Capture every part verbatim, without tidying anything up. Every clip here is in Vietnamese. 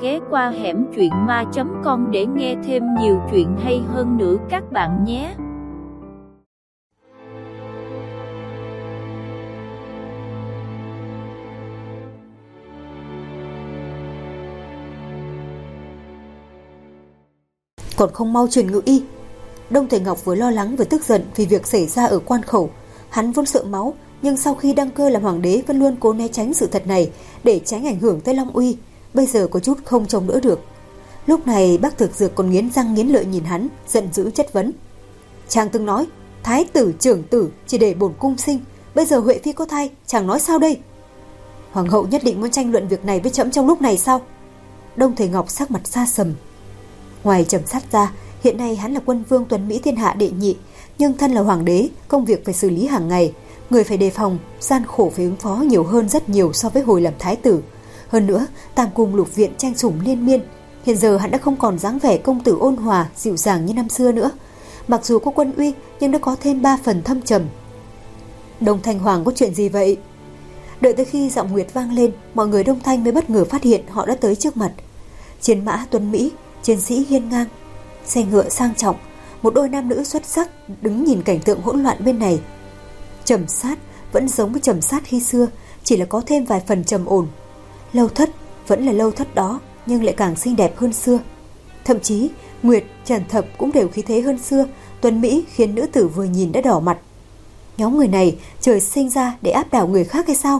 ghé qua hẻm truyện ma chấm com để nghe thêm nhiều chuyện hay hơn nữa các bạn nhé. Còn không mau truyền ngự y. Đông Thầy Ngọc vừa lo lắng vừa tức giận vì việc xảy ra ở quan khẩu. Hắn vốn sợ máu, nhưng sau khi đăng cơ làm hoàng đế vẫn luôn cố né tránh sự thật này để tránh ảnh hưởng tới Long Uy. Bây giờ có chút không chống đỡ được. Lúc này bác Thực Dược còn nghiến răng nghiến lợi nhìn hắn, giận dữ chất vấn. Chàng từng nói thái tử trưởng tử chỉ để bổn cung sinh, bây giờ Huệ Phi có thai, chàng nói sao đây? Hoàng hậu nhất định muốn tranh luận việc này với trẫm trong lúc này sao? Đông Thầy Ngọc sắc mặt xa sầm. Ngoài Trầm Sát ra, hiện nay hắn là quân vương tuấn Mỹ thiên hạ đệ nhị, nhưng thân là hoàng đế, công việc phải xử lý hàng ngày, người phải đề phòng, gian khổ phải ứng phó nhiều hơn rất nhiều so với hồi làm thái tử. Hơn nữa, tam cung lục viện tranh sủng liên miên, hiện giờ hắn đã không còn dáng vẻ công tử ôn hòa, dịu dàng như năm xưa nữa. Mặc dù có quân uy, nhưng đã có thêm ba phần thâm trầm. Đông Thanh Hoàng có chuyện gì vậy? Đợi tới khi giọng Nguyệt vang lên, mọi người Đông Thanh mới bất ngờ phát hiện họ đã tới trước mặt. Chiến mã tuấn Mỹ, chiến sĩ hiên ngang, xe ngựa sang trọng, một đôi nam nữ xuất sắc đứng nhìn cảnh tượng hỗn loạn bên này. Trầm Sát vẫn giống với Trầm Sát khi xưa, chỉ là có thêm vài phần trầm ổn. Lâu Thất vẫn là Lâu Thất đó, nhưng lại càng xinh đẹp hơn xưa. Thậm chí Nguyệt, Trần Thập cũng đều khí thế hơn xưa, tuấn Mỹ khiến nữ tử vừa nhìn đã đỏ mặt. Nhóm người này trời sinh ra để áp đảo người khác hay sao?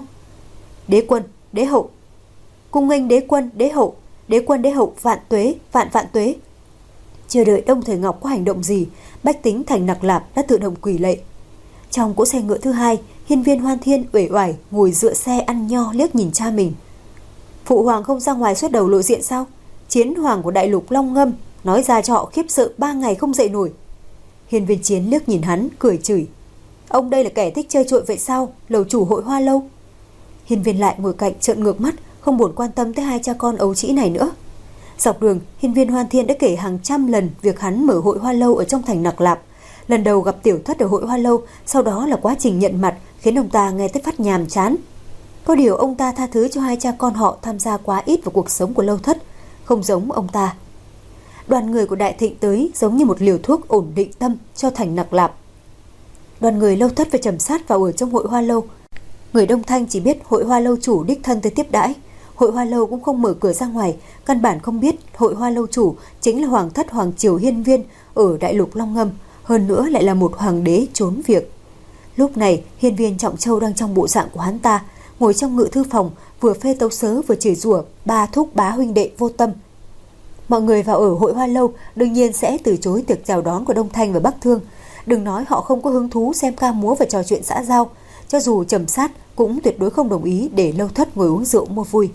Đế quân, đế hậu. Cung nghênh đế quân, đế hậu. Đế quân, đế hậu, vạn tuế, vạn vạn tuế. Chưa đợi Đông Thời Ngọc có hành động gì, bách tính thành Nặc Lạp đã tự động quỳ lạy. Trong cỗ xe ngựa thứ hai, Hiên Viên Hoan Thiên uể oải ngồi dựa xe ăn nho liếc nhìn cha mình. Phụ hoàng không ra ngoài xuất đầu lộ diện sao? Chiến hoàng của đại lục Long Ngâm nói ra cho họ khiếp sợ ba ngày không dậy nổi. Hiên Viên Chiến liếc nhìn hắn cười chửi. Ông đây là kẻ thích chơi trội vậy sao, lầu chủ Hội Hoa Lâu? Hiên Viên lại ngồi cạnh trợn ngược mắt, không buồn quan tâm tới hai cha con ấu trĩ này nữa. Dọc đường, Hiên Viên Hoan Thiên đã kể hàng trăm lần việc hắn mở Hội Hoa Lâu ở trong thành Nặc Lạp. Lần đầu gặp tiểu thất ở Hội Hoa Lâu, sau đó là quá trình nhận mặt khiến ông ta nghe tới phát nhàm chán. Có điều ông ta tha thứ cho hai cha con họ tham gia quá ít vào cuộc sống của Lâu Thất, không giống ông ta. Đoàn người của Đại Thịnh tới giống như một liều thuốc ổn định tâm cho thành Nặc Lạp. Đoàn người Lâu Thất và Trầm Sát vào ở trong Hội Hoa Lâu. Người Đông Thanh chỉ biết Hội Hoa Lâu chủ đích thân tới tiếp đãi. Hội Hoa Lâu cũng không mở cửa ra ngoài, căn bản không biết Hội Hoa Lâu chủ chính là Hoàng thất Hoàng triều Hiên Viên ở đại lục Long Ngâm, hơn nữa lại là một hoàng đế trốn việc. Lúc này, Hiên Viên Trọng Châu đang trong bộ dạng của hắn ta, ngồi trong ngự thư phòng, vừa phê tấu sớ vừa chửi rủa ba thúc bá huynh đệ vô tâm. Mọi người vào ở Hội Hoa Lâu đương nhiên sẽ từ chối tiệc chào đón của Đông Thanh và Bắc Thương. Đừng nói họ không có hứng thú xem ca múa và trò chuyện xã giao, cho dù Trầm Sát cũng tuyệt đối không đồng ý để Lâu Thất ngồi uống rượu mua vui.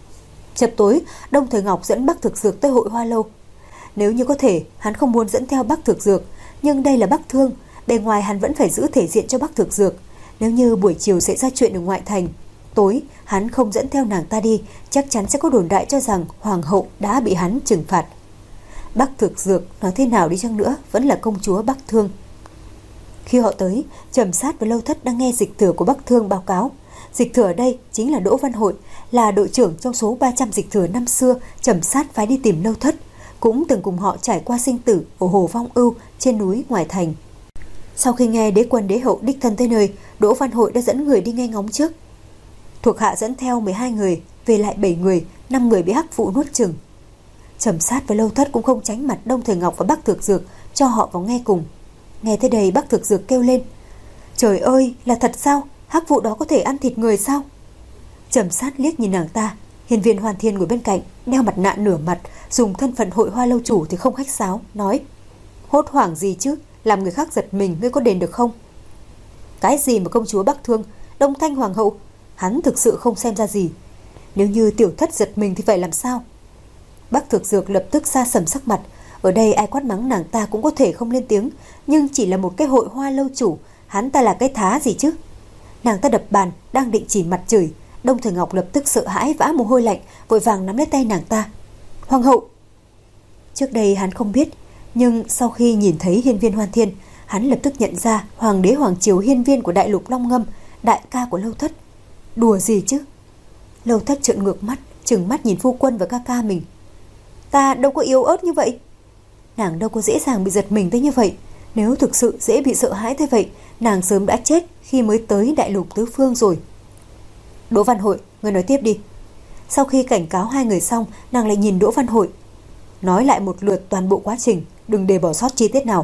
Chập tối, Đông Thời Ngọc dẫn Bắc Thực Dược tới Hội Hoa Lâu. Nếu như có thể, hắn không muốn dẫn theo Bắc Thực Dược, nhưng đây là Bắc Thương, bề ngoài hắn vẫn phải giữ thể diện cho Bắc Thực Dược. Nếu như buổi chiều xảy ra chuyện ở ngoại thành, tối hắn không dẫn theo nàng ta đi, chắc chắn sẽ có đồn đại cho rằng hoàng hậu đã bị hắn trừng phạt. Bắc Thực Dược nói thế nào đi chăng nữa vẫn là công chúa Bắc Thương. Khi họ tới, Trầm Sát và Lâu Thất đang nghe dịch thừa của Bắc Thương báo cáo. Dịch thừa ở đây chính là Đỗ Văn Hội, là đội trưởng trong số ba trăm dịch thừa năm xưa Trầm Sát phái đi tìm Lâu Thất, cũng từng cùng họ trải qua sinh tử ở Hồ Vong Ưu trên núi ngoài thành. Sau khi nghe đế quân đế hậu đích thân tới nơi, Đỗ Văn Hội đã dẫn người đi nghe ngóng trước. Thuộc hạ dẫn theo mười hai người, về lại bảy người, năm người bị hắc vụ nuốt chửng. Trầm Sát và Lâu Thất cũng không tránh mặt Đông Thời Ngọc và Bắc Thực Dược, cho họ vào nghe cùng. Nghe tới đây, Bắc Thực Dược kêu lên. Trời ơi, là thật sao? Hắc vụ đó có thể ăn thịt người sao? Trầm Sát liếc nhìn nàng ta. Hiên Viên Hoan Thiên ngồi bên cạnh, đeo mặt nạ nửa mặt, dùng thân phận Hội Hoa Lâu chủ thì không khách sáo, nói. Hốt hoảng gì chứ, làm người khác giật mình, ngươi có đền được không? Cái gì mà công chúa Bắc Thương, Đông Thanh hoàng hậu, hắn thực sự không xem ra gì. Nếu như tiểu thất giật mình thì phải làm sao? Bắc Thực Dược lập tức xa sầm sắc mặt. Ở đây ai quát mắng nàng ta cũng có thể không lên tiếng, nhưng chỉ là một cái Hội Hoa Lâu chủ, hắn ta là cái thá gì chứ? Nàng ta đập bàn, đang định chỉ mặt chửi, Đông Thời Ngọc lập tức sợ hãi vã mồ hôi lạnh, vội vàng nắm lấy tay nàng ta. Hoàng hậu! Trước đây hắn không biết, nhưng sau khi nhìn thấy Hiên Viên Hoan Thiên, hắn lập tức nhận ra hoàng đế Hoàng triều Hiên Viên của đại lục Long Ngâm, đại ca của Lâu Thất. Đùa gì chứ? Lâu Thất trợn ngược mắt, trừng mắt nhìn phu quân và ca ca mình. Ta đâu có yếu ớt như vậy. Nàng đâu có dễ dàng bị giật mình tới như vậy. Nếu thực sự dễ bị sợ hãi thế vậy, nàng sớm đã chết khi mới tới đại lục tứ phương rồi. Đỗ Văn Hội, người nói tiếp đi. Sau khi cảnh cáo hai người xong, nàng lại nhìn Đỗ Văn Hội. Nói lại một lượt toàn bộ quá trình, đừng để bỏ sót chi tiết nào.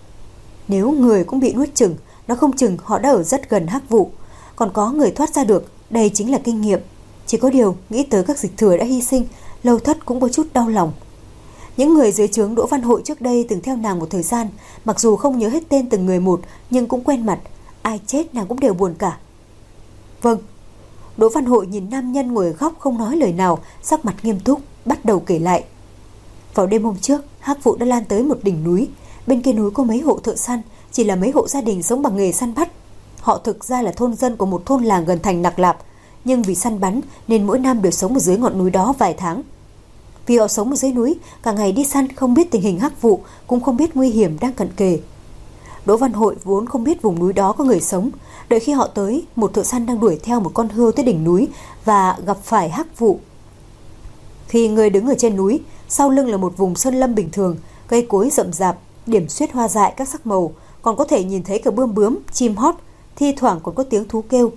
Nếu người cũng bị nuốt chửng, nó không chừng họ đã ở rất gần Hắc Vụ. Còn có người thoát ra được, đây chính là kinh nghiệm. Chỉ có điều, nghĩ tới các dịch thừa đã hy sinh, Lâu Thất cũng có chút đau lòng. Những người dưới trướng Đỗ Văn Hội trước đây từng theo nàng một thời gian, mặc dù không nhớ hết tên từng người một, nhưng cũng quen mặt. Ai chết nàng cũng đều buồn cả. Vâng. Đỗ Văn Hội nhìn nam nhân ngồi ở góc không nói lời nào, sắc mặt nghiêm túc, bắt đầu kể lại. Vào đêm hôm trước, Hắc Vụ đã lan tới một đỉnh núi. Bên kia núi có mấy hộ thợ săn, chỉ là mấy hộ gia đình sống bằng nghề săn bắt. Họ thực ra là thôn dân của một thôn làng gần thành Nặc Lạp, nhưng vì săn bắn nên mỗi năm đều sống ở dưới ngọn núi đó vài tháng. Vì họ sống ở dưới núi, cả ngày đi săn, không biết tình hình Hắc Vụ, cũng không biết nguy hiểm đang cận kề. Đỗ Văn Hội vốn không biết vùng núi đó có người sống. Đợi khi họ tới, một thợ săn đang đuổi theo một con hươu tới đỉnh núi và gặp phải Hắc Vụ. Khi người đứng ở trên núi, sau lưng là một vùng sơn lâm bình thường, cây cối rậm rạp, điểm xuyết hoa dại các sắc màu, còn có thể nhìn thấy cả bươm bướm, chim hót, thi thoảng còn có tiếng thú kêu.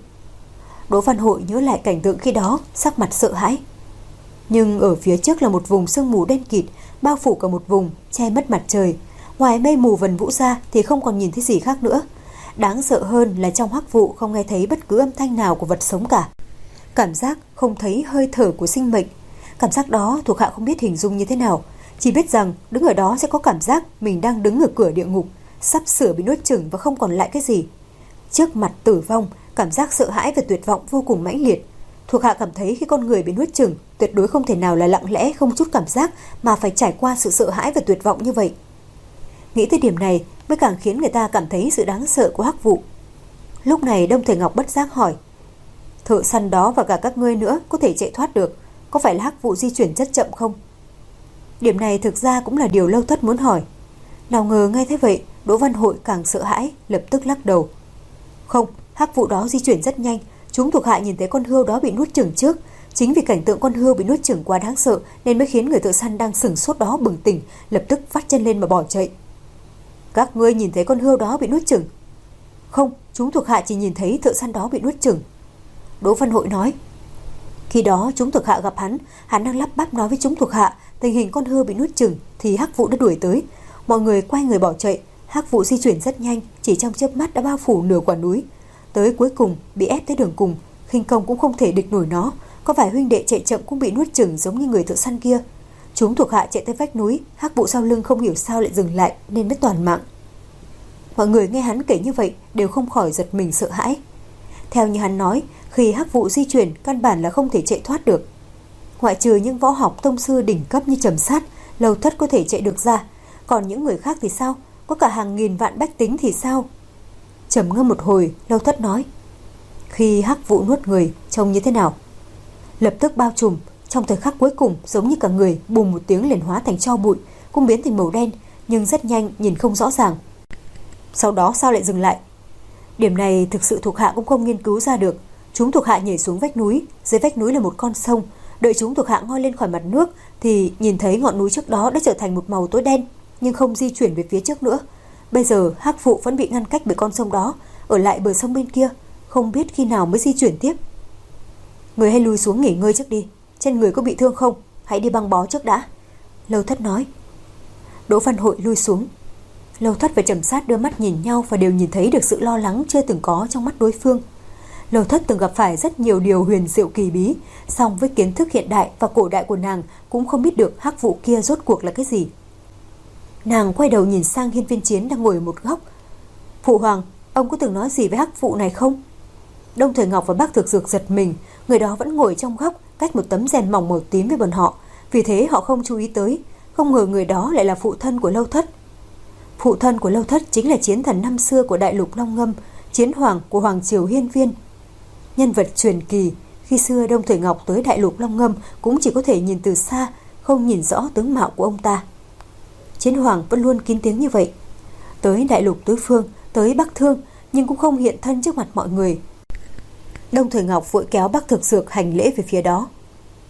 Đỗ Văn Hội nhớ lại cảnh tượng khi đó, sắc mặt sợ hãi. Nhưng ở phía trước là một vùng sương mù đen kịt, bao phủ cả một vùng, che mất mặt trời. Ngoài mây mù vần vũ ra thì không còn nhìn thấy gì khác nữa. Đáng sợ hơn là trong Hắc Vụ không nghe thấy bất cứ âm thanh nào của vật sống cả. Cảm giác không thấy hơi thở của sinh mệnh. Cảm giác đó thuộc hạ không biết hình dung như thế nào, chỉ biết rằng đứng ở đó sẽ có cảm giác mình đang đứng ở cửa địa ngục, sắp sửa bị nuốt chửng và không còn lại cái gì. Trước mặt tử vong, cảm giác sợ hãi và tuyệt vọng vô cùng mãnh liệt. Thuộc hạ cảm thấy khi con người bị nuốt chửng, tuyệt đối không thể nào là lặng lẽ không chút cảm giác mà phải trải qua sự sợ hãi và tuyệt vọng như vậy. Nghĩ tới điểm này mới càng khiến người ta cảm thấy sự đáng sợ của Hắc Vụ. Lúc này Đông Thời Ngọc bất giác hỏi: thợ săn đó và cả các ngươi nữa có thể chạy thoát được, có phải là Hắc Vụ di chuyển rất chậm không? Điểm này thực ra cũng là điều Lâu Thất muốn hỏi. Nào ngờ nghe thế vậy, Đỗ Văn Hội càng sợ hãi, lập tức lắc đầu. Không, Hắc Vụ đó di chuyển rất nhanh. Chúng thuộc hạ nhìn thấy con hươu đó bị nuốt chửng trước. Chính vì cảnh tượng con hươu bị nuốt chửng quá đáng sợ nên mới khiến người thợ săn đang sửng sốt đó bừng tỉnh, lập tức vắt chân lên mà bỏ chạy. Các ngươi nhìn thấy con hươu đó bị nuốt chửng? Không, chúng thuộc hạ chỉ nhìn thấy thợ săn đó bị nuốt chửng. Đỗ Văn Hội nói. Khi đó chúng thuộc hạ gặp hắn, hắn đang lắp bắp nói với chúng thuộc hạ tình hình con hươu bị nuốt chửng thì Hắc Vụ đã đuổi tới. Mọi người quay người bỏ chạy. Hắc Vụ di chuyển rất nhanh, chỉ trong chớp mắt đã bao phủ nửa quả núi. Tới cuối cùng bị ép tới đường cùng, khinh công cũng không thể địch nổi nó. Có vài huynh đệ chạy chậm cũng bị nuốt chửng giống như người thợ săn kia. Chúng thuộc hạ chạy tới vách núi, Hắc Vụ sau lưng không hiểu sao lại dừng lại nên mới toàn mạng. Mọi người nghe hắn kể như vậy đều không khỏi giật mình sợ hãi. Theo như hắn nói, khi Hắc Vụ di chuyển căn bản là không thể chạy thoát được. Ngoại trừ những võ học tông sư đỉnh cấp như Trầm Sát, Lâu Thất có thể chạy được ra. Còn những người khác thì sao? Có cả hàng nghìn vạn bách tính thì sao? Trầm ngâm một hồi, Lâu Thất nói: khi Hắc Vụ nuốt người trông như thế nào? Lập tức bao trùm, trong thời khắc cuối cùng giống như cả người bùm một tiếng liền hóa thành tro bụi, cũng biến thành màu đen, nhưng rất nhanh nhìn không rõ ràng. Sau đó sao lại dừng lại? Điểm này thực sự thuộc hạ cũng không nghiên cứu ra được. Chúng thuộc hạ nhảy xuống vách núi, dưới vách núi là một con sông. Đợi chúng thuộc hạ ngoi lên khỏi mặt nước thì nhìn thấy ngọn núi trước đó đã trở thành một màu tối đen, nhưng không di chuyển về phía trước nữa. Bây giờ Hắc Vụ vẫn bị ngăn cách bởi con sông đó, ở lại bờ sông bên kia, không biết khi nào mới di chuyển tiếp. Người hãy lùi xuống nghỉ ngơi trước đi, trên người có bị thương không? Hãy đi băng bó trước đã. Lâu Thất nói. Đỗ Văn Hội lui xuống. Lâu Thất và Trầm Sát đưa mắt nhìn nhau và đều nhìn thấy được sự lo lắng chưa từng có trong mắt đối phương. Lâu Thất từng gặp phải rất nhiều điều huyền diệu kỳ bí, song với kiến thức hiện đại và cổ đại của nàng cũng không biết được Hắc Vụ kia rốt cuộc là cái gì. Nàng quay đầu nhìn sang Hiên Viên Chiến đang ngồi ở một góc. Phụ hoàng, ông có từng nói gì với Hắc Vụ này không? Đông Thời Ngọc và Bác Thực Dược giật mình, người đó vẫn ngồi trong góc, cách một tấm rèm mỏng màu tím với bọn họ, vì thế họ không chú ý tới. Không ngờ người đó lại là phụ thân của Lâu Thất. Phụ thân của Lâu Thất chính là chiến thần năm xưa của đại lục Long Ngâm, chiến hoàng của hoàng triều Hiên Viên. Nhân vật truyền kỳ, khi xưa Đông Thời Ngọc tới đại lục Long Ngâm cũng chỉ có thể nhìn từ xa, không nhìn rõ tướng mạo của ông ta. Chiến hoàng vẫn luôn kín tiếng như vậy. Tới đại lục tứ phương, tới Bắc Thương, nhưng cũng không hiện thân trước mặt mọi người. Đông Thời Ngọc vội kéo Bác Thực Dược hành lễ về phía đó.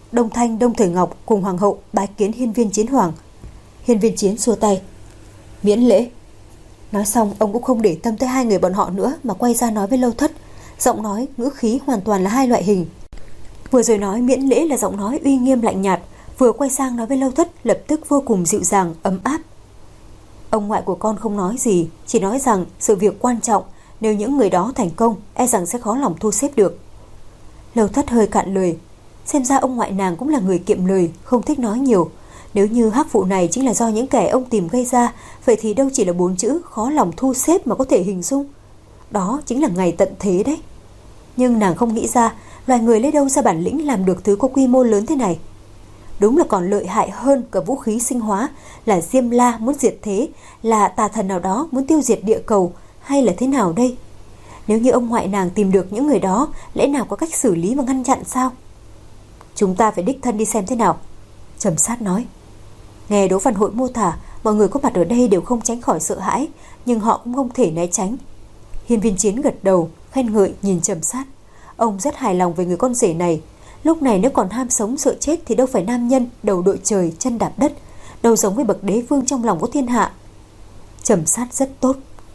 Đông Thanh, Đông Thời Ngọc cùng hoàng hậu bái kiến hiên viên Chiến Hoàng. Hiên viên Chiến xua tay, miễn lễ. Nói xong ông cũng không để tâm tới hai người bọn họ nữa mà quay ra nói với Lâu Thất. Giọng nói, ngữ khí hoàn toàn là hai loại hình. Vừa rồi nói miễn lễ là giọng nói uy nghiêm lạnh nhạt, vừa quay sang nói với Lâu Thất lập tức vô cùng dịu dàng, ấm áp. Ông ngoại của con không nói gì, chỉ nói rằng sự việc quan trọng, nếu những người đó thành công, e rằng sẽ khó lòng thu xếp được. Lâu Thất hơi cạn lời, xem ra ông ngoại nàng cũng là người kiệm lời, không thích nói nhiều. Nếu như hắc vụ này chính là do những kẻ ông tìm gây ra, vậy thì đâu chỉ là bốn chữ khó lòng thu xếp mà có thể hình dung. Đó chính là ngày tận thế đấy. Nhưng nàng không nghĩ ra loài người lấy đâu ra bản lĩnh làm được thứ có quy mô lớn thế này. Đúng là còn lợi hại hơn cả vũ khí sinh hóa, là Diêm La muốn diệt thế, là tà thần nào đó muốn tiêu diệt địa cầu, hay là thế nào đây? Nếu như ông ngoại nàng tìm được những người đó, lẽ nào có cách xử lý và ngăn chặn sao? Chúng ta phải đích thân đi xem thế nào, Trầm Sát nói. Nghe Đỗ Văn Hội mô tả, mọi người có mặt ở đây đều không tránh khỏi sợ hãi, nhưng họ cũng không thể né tránh. Hiên viên Chiến gật đầu, khen ngợi nhìn Trầm Sát. Ông rất hài lòng về người con rể này. Lúc này nếu còn ham sống sợ chết thì đâu phải nam nhân đầu đội trời chân đạp đất, đâu giống với bậc đế vương trong lòng của thiên hạ. Trầm Sát rất tốt.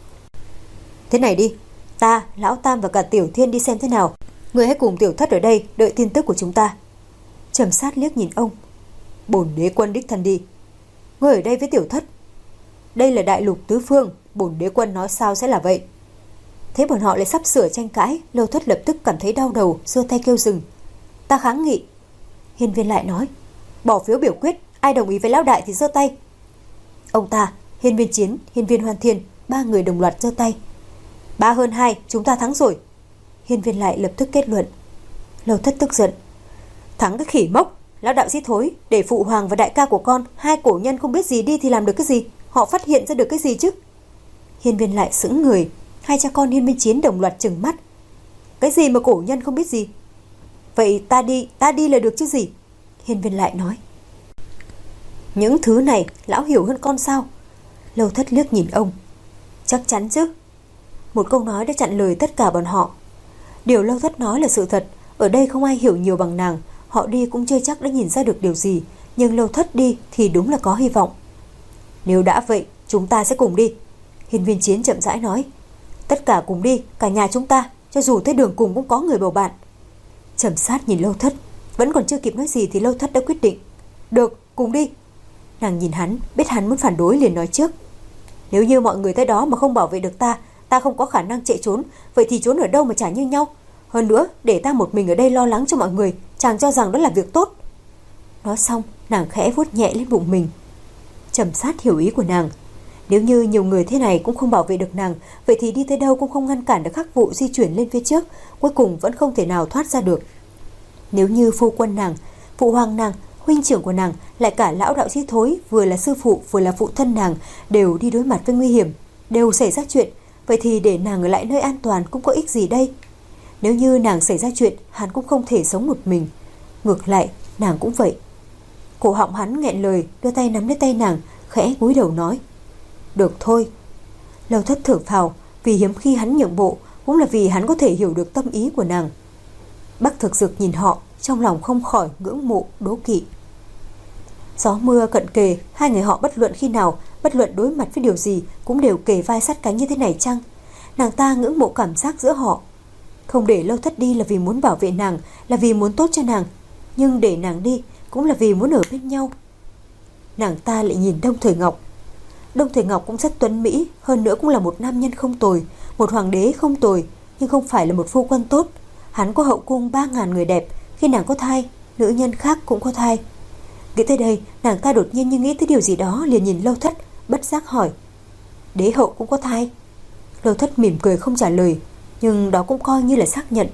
Thế này đi, ta, Lão Tam và cả Tiểu Thiên đi xem thế nào. Người hãy cùng Tiểu Thất ở đây đợi tin tức của chúng ta. Trầm Sát liếc nhìn ông. Bổn đế quân đích thân đi. Ngươi ở đây với Tiểu Thất. Đây là đại lục tứ phương, bổn đế quân nói sao sẽ là vậy. Thế bọn họ lại sắp sửa tranh cãi, Lâu Thất lập tức cảm thấy đau đầu, giơ tay kêu dừng. Ta kháng nghị. Hiên viên lại nói, bỏ phiếu biểu quyết, ai đồng ý với lão đại thì giơ tay. Ông ta, Hiên viên Chiến, Hiên viên Hoan Thiên, ba người đồng loạt giơ tay. Ba hơn hai, chúng ta thắng rồi. Hiên viên lại lập tức kết luận. Lâu Thất tức giận. Thắng cái khỉ mốc, lão đạo sĩ thối, để phụ hoàng và đại ca của con, hai cổ nhân không biết gì đi thì làm được cái gì? Họ phát hiện ra được cái gì chứ? Hiên viên lại sững người. Hai cha con Hiên viên Chiến đồng loạt trừng mắt. Cái gì mà cổ nhân không biết gì? Vậy ta đi, ta đi là được chứ gì? Hiên viên lại nói. Những thứ này lão hiểu hơn con sao? Lâu Thất liếc nhìn ông. Chắc chắn chứ. Một câu nói đã chặn lời tất cả bọn họ. Điều Lâu Thất nói là sự thật. Ở đây không ai hiểu nhiều bằng nàng. Họ đi cũng chưa chắc đã nhìn ra được điều gì. Nhưng Lâu Thất đi thì đúng là có hy vọng. Nếu đã vậy, chúng ta sẽ cùng đi. Hiên viên Chiến chậm rãi nói. Tất cả cùng đi, cả nhà chúng ta. Cho dù tới đường cùng cũng có người bầu bạn. Trầm Sát nhìn Lâu Thất. Vẫn còn chưa kịp nói gì thì Lâu Thất đã quyết định. Được, cùng đi. Nàng nhìn hắn, biết hắn muốn phản đối liền nói trước. Nếu như mọi người tới đó mà không bảo vệ được ta, ta không có khả năng chạy trốn, vậy thì trốn ở đâu mà chả như nhau. Hơn nữa, để ta một mình ở đây lo lắng cho mọi người, chàng cho rằng đó là việc tốt. Nói xong, nàng khẽ vuốt nhẹ lên bụng mình. Trầm Sát hiểu ý của nàng. Nếu như nhiều người thế này cũng không bảo vệ được nàng, vậy thì đi tới đâu cũng không ngăn cản được hắc vụ di chuyển lên phía trước, cuối cùng vẫn không thể nào thoát ra được. Nếu như phu quân nàng, phụ hoàng nàng, huynh trưởng của nàng, lại cả lão đạo sĩ thối, vừa là sư phụ vừa là phụ thân nàng, đều đi đối mặt với nguy hiểm, đều xảy ra chuyện, vậy thì để nàng ở lại nơi an toàn cũng có ích gì đây? Nếu như nàng xảy ra chuyện, hắn cũng không thể sống một mình. Ngược lại, nàng cũng vậy. Cổ họng hắn nghẹn lời, đưa tay nắm lấy tay nàng, khẽ cúi đầu nói. Được thôi. Lâu Thất thở phào, vì hiếm khi hắn nhượng bộ, cũng là vì hắn có thể hiểu được tâm ý của nàng. Bắc Thực Dực nhìn họ, trong lòng không khỏi ngưỡng mộ, đố kỵ. Gió mưa cận kề, hai người họ bất luận khi nào, bất luận đối mặt với điều gì, cũng đều kề vai sát cánh như thế này chăng? Nàng ta ngưỡng mộ cảm giác giữa họ. Không để Lâu Thất đi là vì muốn bảo vệ nàng, là vì muốn tốt cho nàng, nhưng để nàng đi cũng là vì muốn ở bên nhau. Nàng ta lại nhìn Đông Thời Ngọc. Đông Thời Ngọc cũng rất tuấn mỹ, hơn nữa cũng là một nam nhân không tồi, một hoàng đế không tồi, nhưng không phải là một phu quân tốt. Hắn có hậu cung ba ngàn người đẹp, khi nàng có thai, nữ nhân khác cũng có thai. Nghĩ tới đây, nàng ta đột nhiên như nghĩ tới điều gì đó, liền nhìn Lâu Thất, bất giác hỏi. Đế hậu cũng có thai? Lâu Thất mỉm cười không trả lời, nhưng đó cũng coi như là xác nhận.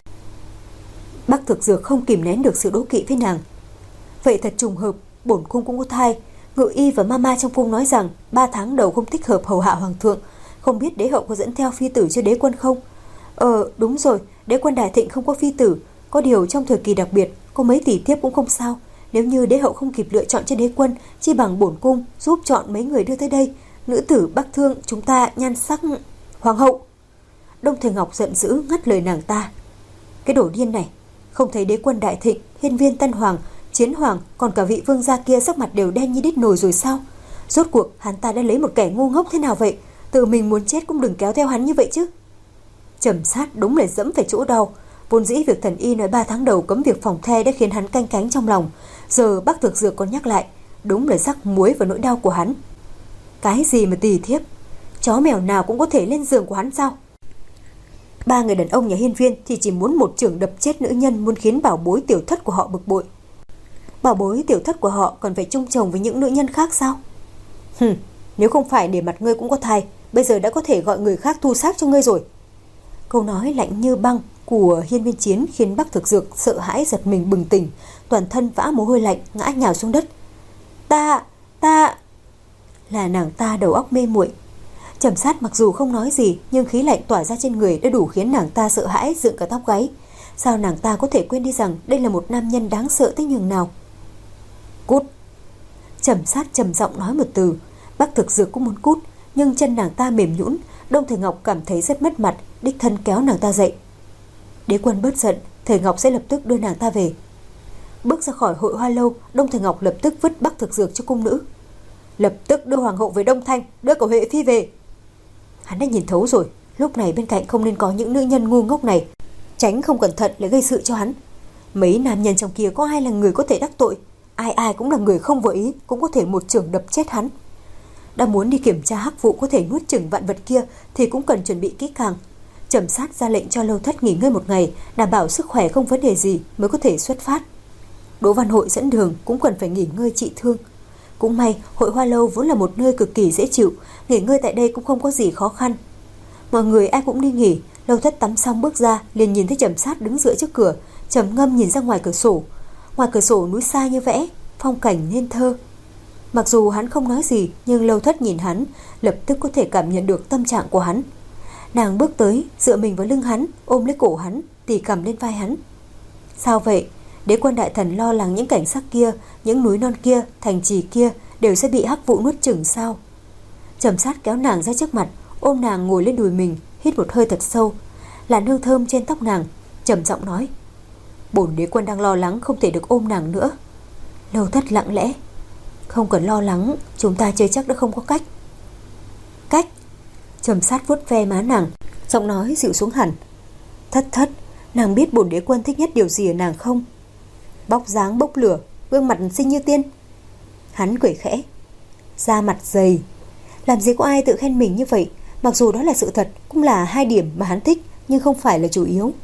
Bắc Thực Dược không kìm nén được sự đố kỵ với nàng. Vậy thật trùng hợp, bổn cung cũng có thai. Ngự y và mama trong cung nói rằng ba tháng đầu không thích hợp hầu hạ hoàng thượng. Không biết đế hậu có dẫn theo phi tử cho đế quân không? Ờ đúng rồi, đế quân Đại Thịnh không có phi tử. Có điều trong thời kỳ đặc biệt, có mấy tỷ thiếp cũng không sao. Nếu như đế hậu không kịp lựa chọn cho đế quân, chi bằng bổn cung giúp chọn mấy người đưa tới đây. Nữ tử Bắc Thương chúng ta nhan sắc. Hoàng hậu! Đông Thời Ngọc giận dữ ngắt lời nàng ta. Cái đồ điên này, không thấy đế quân Đại Thịnh, hiên viên Tân Hoàng, Chiến Hoàng còn cả vị vương gia kia sắc mặt đều đen như đít nồi rồi sao? Rốt cuộc hắn ta đã lấy một kẻ ngu ngốc thế nào vậy? Tự mình muốn chết cũng đừng kéo theo hắn như vậy chứ. Trầm Sát đúng là dẫm phải chỗ đau. Vốn dĩ việc thần y nói ba tháng đầu cấm việc phòng the đã khiến hắn canh cánh trong lòng. Giờ bác Thực Dược còn nhắc lại, đúng là rắc muối vào nỗi đau của hắn. Cái gì mà tỳ thiếp? Chó mèo nào cũng có thể lên giường của hắn sao? Ba người đàn ông nhà hiên viên thì chỉ muốn một chưởng đập chết nữ nhân muốn khiến bảo bối tiểu thất của họ bực bội. Bảo bối tiểu thất của họ còn phải chung chồng với những nữ nhân khác sao? Hừm, nếu không phải để mặt ngươi cũng có thai, bây giờ đã có thể gọi người khác thu xác cho ngươi rồi. Câu nói lạnh như băng của Hiên Viên Chiến khiến Bắc Thực Dược sợ hãi giật mình bừng tỉnh, toàn thân vã mồ hôi lạnh ngã nhào xuống đất. Ta, ta... Là nàng ta đầu óc mê muội. Trầm Sát mặc dù không nói gì, nhưng khí lạnh tỏa ra trên người đã đủ khiến nàng ta sợ hãi dựng cả tóc gáy. Sao nàng ta có thể quên đi rằng đây là một nam nhân đáng sợ tới nhường nào? Cút! Trầm Sát trầm giọng nói một từ. Bắc Thực Dược cũng muốn cút, nhưng chân nàng ta mềm nhũn. Đông Thời Ngọc cảm thấy rất mất mặt, đích thân kéo nàng ta dậy. Đế Quân bớt giận, Thời Ngọc sẽ lập tức đưa nàng ta về. Bước ra khỏi Hội Hoa Lâu, Đông Thời Ngọc lập tức vứt Bắc Thực Dược cho cung nữ. Lập tức đưa hoàng hậu về Đông Thanh, đưa cậu Huệ Phi về. Hắn đã nhìn thấu rồi, lúc này bên cạnh không nên có những nữ nhân ngu ngốc này, tránh không cẩn thận lại gây sự cho hắn. Mấy nam nhân trong kia có ai là người có thể đắc tội? Ai ai cũng là người không vừa ý, cũng có thể một chưởng đập chết hắn. Đã muốn đi kiểm tra hắc vụ có thể nuốt chửng vạn vật kia thì cũng cần chuẩn bị kỹ càng. Trầm Sát ra lệnh cho Lâu Thất nghỉ ngơi một ngày, đảm bảo sức khỏe không vấn đề gì mới có thể xuất phát. Đỗ Văn Hội dẫn đường cũng cần phải nghỉ ngơi trị thương. Cũng may Hội Hoa Lâu vốn là một nơi cực kỳ dễ chịu, nghỉ ngơi tại đây cũng không có gì khó khăn. Mọi người ai cũng đi nghỉ. Lâu Thất tắm xong bước ra liền nhìn thấy Trầm Sát đứng dựa trước cửa, trầm ngâm nhìn ra ngoài cửa sổ. Ngoài cửa sổ núi xa như vẽ, phong cảnh nên thơ. Mặc dù hắn không nói gì, nhưng Lâu Thất nhìn hắn, lập tức có thể cảm nhận được tâm trạng của hắn. Nàng bước tới, dựa mình vào lưng hắn, ôm lấy cổ hắn, tì cầm lên vai hắn. Sao vậy? Đế Quân đại thần lo lắng những cảnh sắc kia, những núi non kia, thành trì kia đều sẽ bị hắc vụ nuốt chửng sao? Trầm Sát kéo nàng ra trước mặt, ôm nàng ngồi lên đùi mình, hít một hơi thật sâu. Làn hương thơm trên tóc nàng, trầm giọng nói: Bổn Đế Quân đang lo lắng không thể được ôm nàng nữa. Lâu Thất lặng lẽ: Không cần lo lắng, chúng ta chơi chắc đã không có cách. Cách? Trầm Sát vuốt ve má nàng, giọng nói dịu xuống hẳn. Thất thất, nàng biết bổn Đế Quân thích nhất điều gì ở nàng không? Bóc dáng bốc lửa, gương mặt xinh như tiên. Hắn cười khẽ: Da mặt dày. Làm gì có ai tự khen mình như vậy? Mặc dù đó là sự thật, cũng là hai điểm mà hắn thích, nhưng không phải là chủ yếu.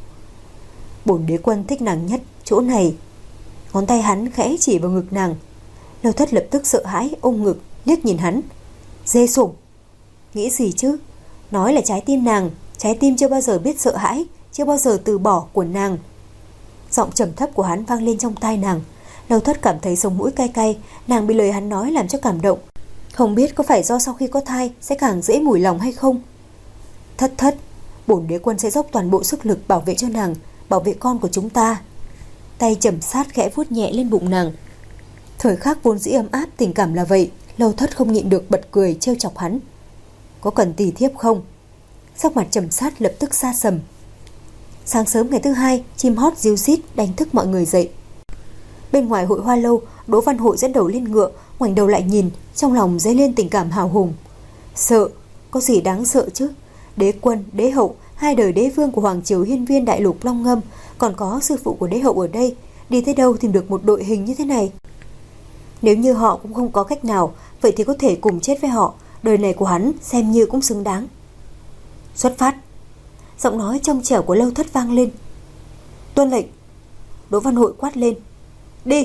Bổn Đế Quân thích nàng nhất chỗ này. Ngón tay hắn khẽ chỉ vào ngực nàng. Lâu Thất lập tức sợ hãi ôm ngực, liếc nhìn hắn. Dê sủng. Nghĩ gì chứ? Nói là trái tim nàng, trái tim chưa bao giờ biết sợ hãi, chưa bao giờ từ bỏ của nàng. Giọng trầm thấp của hắn vang lên trong tai nàng. Lâu Thất cảm thấy sống mũi cay cay. Nàng bị lời hắn nói làm cho cảm động. Không biết có phải do sau khi có thai sẽ càng dễ mủi lòng hay không? Thất thất, bổn Đế Quân sẽ dốc toàn bộ sức lực bảo vệ cho nàng, bảo vệ con của chúng ta. Tay Trầm Sát khẽ vuốt nhẹ lên bụng nàng. Thời khắc vốn dĩ ấm áp tình cảm là vậy. Lâu Thất không nhịn được bật cười trêu chọc hắn. Có cần tỳ thiếp không? Sắc mặt Trầm Sát lập tức xa sầm. Sáng sớm ngày thứ hai, chim hót ríu rít đánh thức mọi người dậy. Bên ngoài Hội Hoa Lâu, Đỗ Văn Hội dẫn đầu lên ngựa, ngoảnh đầu lại nhìn, trong lòng dấy lên tình cảm hào hùng. Sợ? Có gì đáng sợ chứ? Đế Quân, Đế Hậu, hai đời đế vương của Hoàng triều Hiên Viên đại lục Long Ngâm, còn có sư phụ của Đế Hậu ở đây, đi tới đâu tìm được một đội hình như thế này? Nếu như họ cũng không có cách nào, vậy thì có thể cùng chết với họ. Đời này của hắn xem như cũng xứng đáng. Xuất phát. Giọng nói trong trẻo của Lâu Thất vang lên. Tuân lệnh. Đỗ Văn Hội quát lên. Đi.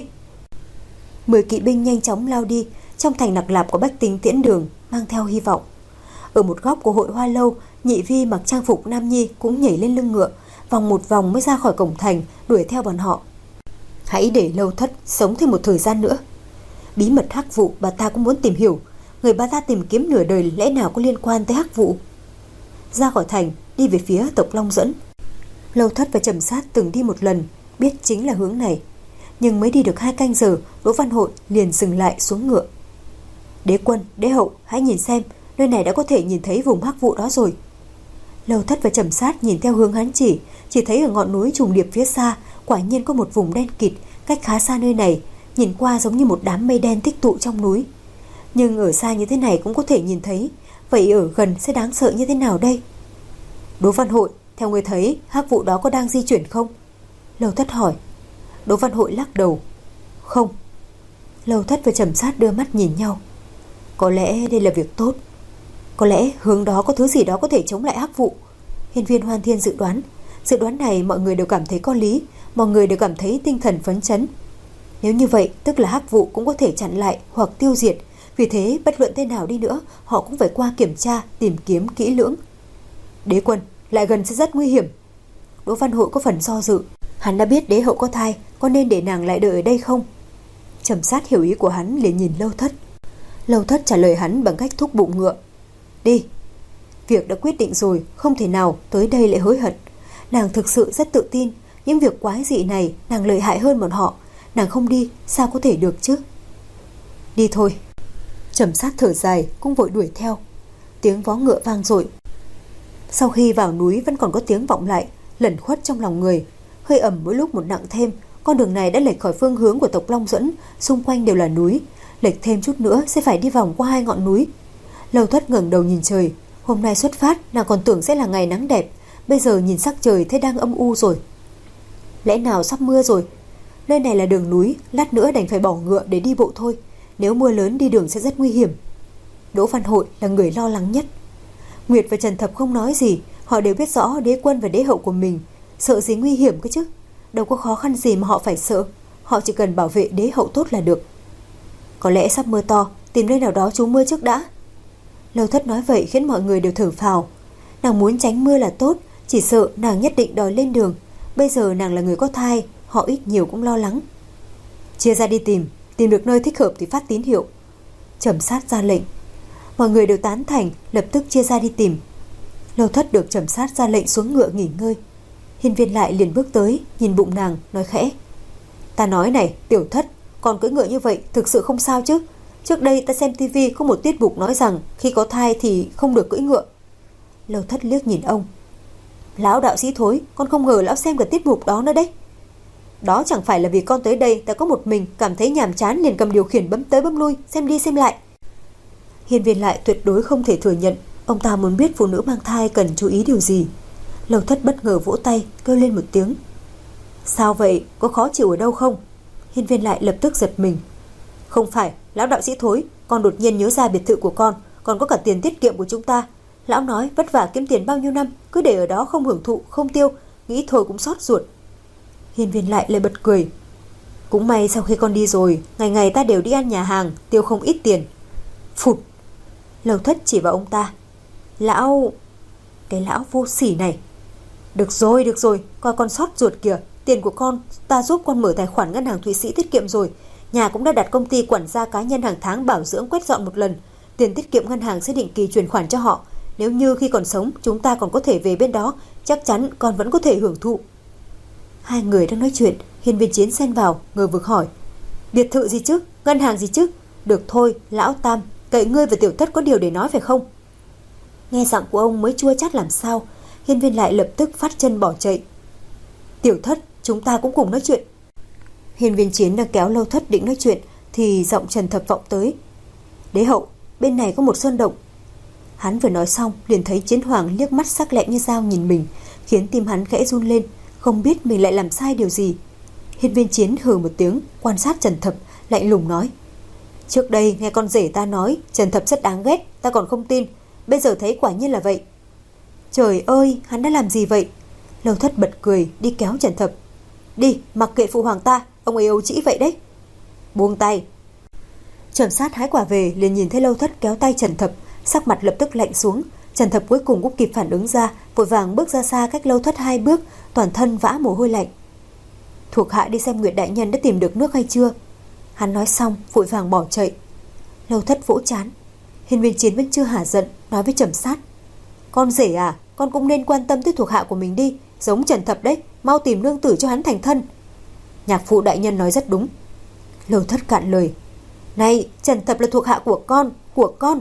Mười kỵ binh nhanh chóng lao đi. Trong thành Nặc Lạp có bách tính tiễn đường, mang theo hy vọng. Ở một góc của Hội Hoa Lâu, Nhị Vi mặc trang phục nam nhi cũng nhảy lên lưng ngựa, vòng một vòng mới ra khỏi cổng thành, đuổi theo bọn họ. Hãy để Lâu Thất sống thêm một thời gian nữa. Bí mật hắc vụ bà ta cũng muốn tìm hiểu. Người bà ta tìm kiếm nửa đời lẽ nào có liên quan tới hắc vụ? Ra khỏi thành, đi về phía tộc Long Dẫn. Lâu Thất và Trầm Sát từng đi một lần, biết chính là hướng này. Nhưng mới đi được hai canh giờ, Đỗ Văn Hội liền dừng lại xuống ngựa. Đế Quân, Đế Hậu, hãy nhìn xem, nơi này đã có thể nhìn thấy vùng hắc vụ đó rồi. Lâu Thất và Trầm Sát nhìn theo hướng hắn chỉ, chỉ thấy ở ngọn núi trùng điệp phía xa, quả nhiên có một vùng đen kịt, cách khá xa nơi này, nhìn qua giống như một đám mây đen tích tụ trong núi. Nhưng ở xa như thế này cũng có thể nhìn thấy, vậy ở gần sẽ đáng sợ như thế nào đây? Đỗ Văn Hội, theo người thấy hắc vụ đó có đang di chuyển không? Lâu Thất hỏi. Đỗ Văn Hội lắc đầu. Không. Lâu Thất và Trầm Sát đưa mắt nhìn nhau. Có lẽ đây là việc tốt. Có lẽ hướng đó có thứ gì đó có thể chống lại hắc vụ. Hiên Viên Hoan Thiên dự đoán. Dự đoán này mọi người đều cảm thấy có lý, mọi người đều cảm thấy tinh thần phấn chấn. Nếu như vậy, tức là hắc vụ cũng có thể chặn lại hoặc tiêu diệt. Vì thế, bất luận thế nào đi nữa, họ cũng phải qua kiểm tra, tìm kiếm kỹ lưỡng. Đế quân, lại gần sẽ rất nguy hiểm. Đỗ Văn Hội có phần do dự. Hắn đã biết đế hậu có thai, có nên để nàng lại đợi ở đây không? Trầm Sát hiểu ý của hắn, liền nhìn Lâu Thất. Lâu Thất trả lời hắn bằng cách thúc bụng ngựa. Đi. Việc đã quyết định rồi, không thể nào tới đây lại hối hận. Nàng thực sự rất tự tin, những việc quái dị này nàng lợi hại hơn bọn họ. Nàng không đi, sao có thể được chứ? Đi thôi. Trầm Sát thở dài, cũng vội đuổi theo. Tiếng vó ngựa vang dội. Sau khi vào núi vẫn còn có tiếng vọng lại, lẩn khuất trong lòng người. Hơi ẩm mỗi lúc một nặng thêm. Con đường này đã lệch khỏi phương hướng của tộc Long Duẫn, xung quanh đều là núi. Lệch thêm chút nữa sẽ phải đi vòng qua hai ngọn núi. Lâu Thất ngẩng đầu nhìn trời. Hôm nay xuất phát, nàng còn tưởng sẽ là ngày nắng đẹp. Bây giờ nhìn sắc trời thấy đang âm u rồi. Lẽ nào sắp mưa rồi? Nơi này là đường núi, lát nữa đành phải bỏ ngựa để đi bộ thôi. Nếu mưa lớn đi đường sẽ rất nguy hiểm. Đỗ Văn Hội là người lo lắng nhất. Nguyệt và Trần Thập không nói gì. Họ đều biết rõ đế quân và đế hậu của mình. Sợ gì nguy hiểm cơ chứ? Đâu có khó khăn gì mà họ phải sợ. Họ chỉ cần bảo vệ đế hậu tốt là được. Có lẽ sắp mưa to, tìm nơi nào đó trú mưa trước đã. Lâu Thất nói vậy khiến mọi người đều thở phào. Nàng muốn tránh mưa là tốt, chỉ sợ nàng nhất định đòi lên đường. Bây giờ nàng là người có thai, họ ít nhiều cũng lo lắng. Chia ra đi tìm, tìm được nơi thích hợp thì phát tín hiệu. Trầm Sát ra lệnh. Mọi người đều tán thành, lập tức chia ra đi tìm. Lâu Thất được Trầm Sát ra lệnh xuống ngựa nghỉ ngơi. Hiên Viên lại liền bước tới, nhìn bụng nàng, nói khẽ. Ta nói này, Tiểu Thất, còn cưỡi ngựa như vậy thực sự không sao chứ? Trước đây ta xem tivi có một tiết mục nói rằng khi có thai thì không được cưỡi ngựa. Lâu Thất liếc nhìn ông. Lão đạo sĩ thối, con không ngờ lão xem cả tiết mục đó nữa đấy. Đó chẳng phải là vì con tới đây ta có một mình cảm thấy nhàm chán liền cầm điều khiển bấm tới bấm lui, xem đi xem lại. Hiên Viên lại tuyệt đối không thể thừa nhận. Ông ta muốn biết phụ nữ mang thai cần chú ý điều gì. Lâu Thất bất ngờ vỗ tay, kêu lên một tiếng. Sao vậy, có khó chịu ở đâu không? Hiên Viên lại lập tức giật mình. Không phải, lão đạo sĩ thối, con đột nhiên nhớ ra biệt thự của con, còn có cả tiền tiết kiệm của chúng ta. Lão nói vất vả kiếm tiền bao nhiêu năm, cứ để ở đó không hưởng thụ, không tiêu, nghĩ thôi cũng xót ruột. Hiên Viên lại lại bật cười. Cũng may sau khi con đi rồi, ngày ngày ta đều đi ăn nhà hàng, tiêu không ít tiền. Phụt. Lâu Thất chỉ vào ông ta. Lão... Cái lão vô sỉ này. Được rồi, được rồi, coi con sót ruột kìa. Tiền của con ta giúp con mở tài khoản ngân hàng Thụy Sĩ tiết kiệm rồi. Nhà cũng đã đặt công ty quản gia cá nhân hàng tháng bảo dưỡng quét dọn một lần. Tiền tiết kiệm ngân hàng sẽ định kỳ chuyển khoản cho họ. Nếu như khi còn sống chúng ta còn có thể về bên đó, chắc chắn con vẫn có thể hưởng thụ. Hai người đang nói chuyện, Hiên Viên Chiến xen vào, ngờ vực hỏi. Biệt thự gì chứ? Ngân hàng gì chứ? Được thôi, lão Tam, cậy ngươi và Tiểu Thất có điều để nói phải không? Nghe giọng của ông mới chua chát làm sao. Hiên Viên lại lập tức phát chân bỏ chạy. Tiểu Thất, chúng ta cũng cùng nói chuyện. Hiên Viên Chiến đang kéo Lâu Thất định nói chuyện thì giọng Trần Thập vọng tới. Đế hậu, bên này có một sơn động. Hắn vừa nói xong liền thấy Chiến Hoàng liếc mắt sắc lẹm như dao nhìn mình, khiến tim hắn khẽ run lên, không biết mình lại làm sai điều gì. Hiên Viên Chiến hừ một tiếng, quan sát Trần Thập, lạnh lùng nói. Trước đây nghe con rể ta nói Trần Thập rất đáng ghét, ta còn không tin. Bây giờ thấy quả nhiên là vậy. Trời ơi, hắn đã làm gì vậy? Lâu Thất bật cười, đi kéo Trần Thập. Đi, mặc kệ phụ hoàng ta, ông ấy ấu trĩ vậy đấy. Buông tay. Trầm Sát hái quả về liền nhìn thấy Lâu Thất kéo tay Trần Thập, sắc mặt lập tức lạnh xuống. Trần Thập cuối cùng cũng kịp phản ứng ra, vội vàng bước ra xa cách Lâu Thất hai bước, toàn thân vã mồ hôi lạnh. Thuộc hạ đi xem Nguyệt đại nhân đã tìm được nước hay chưa? Hắn nói xong vội vàng bỏ chạy. Lâu Thất vỗ trán. Hiên Viên Chiến vẫn chưa hả giận, nói với Trầm Sát. Con rể à, con cũng nên quan tâm tới thuộc hạ của mình đi, giống Trần Thập đấy, mau tìm nương tử cho hắn thành thân. Nhạc phụ đại nhân nói rất đúng. Lâu Thất cạn lời. Này, Trần Thập là thuộc hạ của con, của con.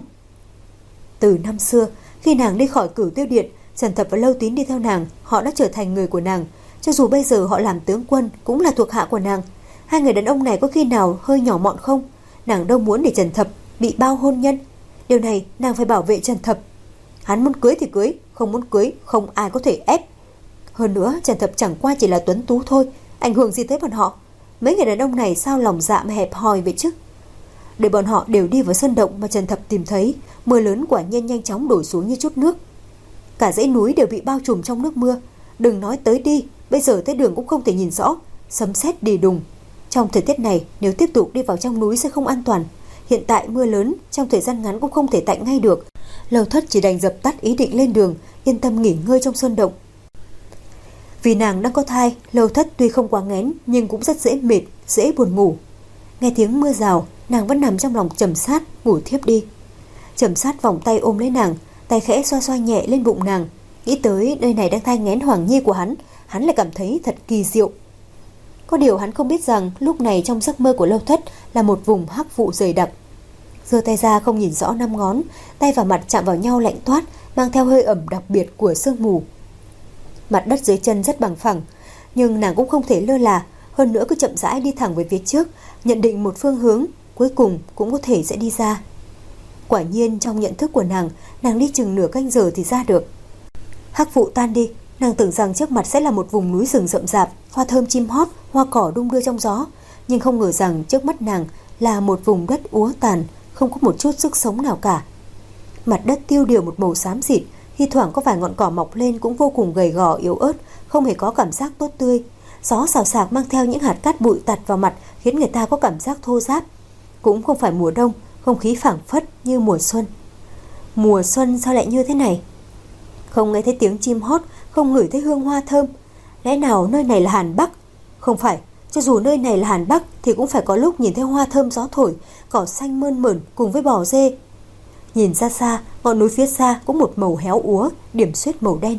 Từ năm xưa, khi nàng đi khỏi Cửu Tiêu Điện, Trần Thập và Lâu Tín đi theo nàng, họ đã trở thành người của nàng. Cho dù bây giờ họ làm tướng quân cũng là thuộc hạ của nàng. Hai người đàn ông này có khi nào hơi nhỏ mọn không? Nàng đâu muốn để Trần Thập bị bao hôn nhân. Điều này nàng phải bảo vệ Trần Thập. Hắn muốn cưới thì cưới, không muốn cưới không ai có thể ép. Hơn nữa Trần Thập chẳng qua chỉ là tuấn tú thôi, ảnh hưởng gì tới bọn họ. Mấy người đàn ông này sao lòng dạ mà hẹp hòi vậy chứ? Để bọn họ đều đi vào sơn động mà Trần Thập tìm thấy, mưa lớn quả nhiên nhanh chóng đổ xuống như chút nước. Cả dãy núi đều bị bao trùm trong nước mưa. Đừng nói tới đi, bây giờ tới đường cũng không thể nhìn rõ, sấm sét đi đùng. Trong thời tiết này, nếu tiếp tục đi vào trong núi sẽ không an toàn. Hiện tại mưa lớn, trong thời gian ngắn cũng không thể tạnh ngay được. Lâu Thất chỉ đành dập tắt ý định lên đường, yên tâm nghỉ ngơi trong sơn động. Vì nàng đang có thai, Lâu Thất tuy không quá nghén nhưng cũng rất dễ mệt, dễ buồn ngủ. Nghe tiếng mưa rào, nàng vẫn nằm trong lòng Trầm Sát, ngủ thiếp đi. Trầm Sát vòng tay ôm lấy nàng, tay khẽ xoa xoa nhẹ lên bụng nàng. Nghĩ tới nơi này đang thai nghén Hoàng Nhi của hắn, hắn lại cảm thấy thật kỳ diệu. Có điều hắn không biết rằng lúc này trong giấc mơ của Lâu Thất là một vùng hắc vụ dày đặc. Giơ tay ra không nhìn rõ năm ngón, tay và mặt chạm vào nhau lạnh toát, mang theo hơi ẩm đặc biệt của sương mù. Mặt đất dưới chân rất bằng phẳng, nhưng nàng cũng không thể lơ là, hơn nữa cứ chậm rãi đi thẳng về phía trước, nhận định một phương hướng, cuối cùng cũng có thể sẽ đi ra. Quả nhiên trong nhận thức của nàng, nàng đi chừng nửa canh giờ thì ra được. Hắc vụ tan đi, nàng tưởng rằng trước mặt sẽ là một vùng núi rừng rậm rạp, hoa thơm chim hót, hoa cỏ đung đưa trong gió, nhưng không ngờ rằng trước mắt nàng là một vùng đất úa tàn, không có một chút sức sống nào cả. Mặt đất tiêu điều một màu xám xịt, thi thoảng có vài ngọn cỏ mọc lên cũng vô cùng gầy gò yếu ớt, không hề có cảm giác tốt tươi. Gió xào xạc mang theo những hạt cát bụi tạt vào mặt, khiến người ta có cảm giác thô ráp. Cũng không phải mùa đông, không khí phảng phất như mùa xuân. Mùa xuân sao lại như thế này? Không nghe thấy tiếng chim hót, không ngửi thấy hương hoa thơm. Lẽ nào nơi này là Hàn Bắc? Không phải, cho dù nơi này là Hàn Bắc thì cũng phải có lúc nhìn thấy hoa thơm gió thổi, cỏ xanh mơn mởn cùng với bò dê. Nhìn ra xa, ngọn núi phía xa cũng một màu héo úa, điểm xuyết màu đen.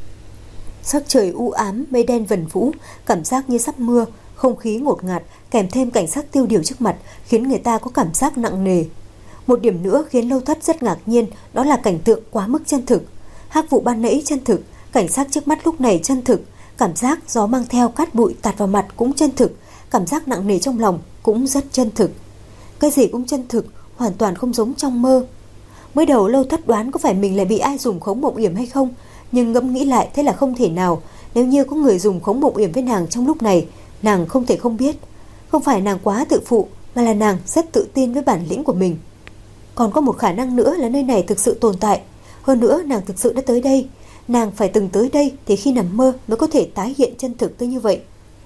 Sắc trời u ám, mây đen vần vũ, cảm giác như sắp mưa, không khí ngột ngạt, kèm thêm cảnh sắc tiêu điều trước mặt, khiến người ta có cảm giác nặng nề. Một điểm nữa khiến Lâu Thất rất ngạc nhiên, đó là cảnh tượng quá mức chân thực. Hắc vụ ban nãy chân thực, cảnh sắc trước mắt lúc này chân thực, cảm giác gió mang theo cát bụi tạt vào mặt cũng chân thực, cảm giác nặng nề trong lòng cũng rất chân thực. Cái gì cũng chân thực, hoàn toàn không giống trong mơ. Mới đầu Lâu Thất đoán có phải mình lại bị ai dùng khống mộng yểm hay không, nhưng ngẫm nghĩ lại thế là không thể nào. Nếu như có người dùng khống mộng yểm với nàng trong lúc này, nàng không thể không biết. Không phải nàng quá tự phụ, mà là nàng rất tự tin với bản lĩnh của mình. Còn có một khả năng nữa là nơi này thực sự tồn tại. Hơn nữa nàng thực sự đã tới đây. Nàng phải từng tới đây thì khi nằm mơ mới có thể tái hiện chân thực tới như vậy.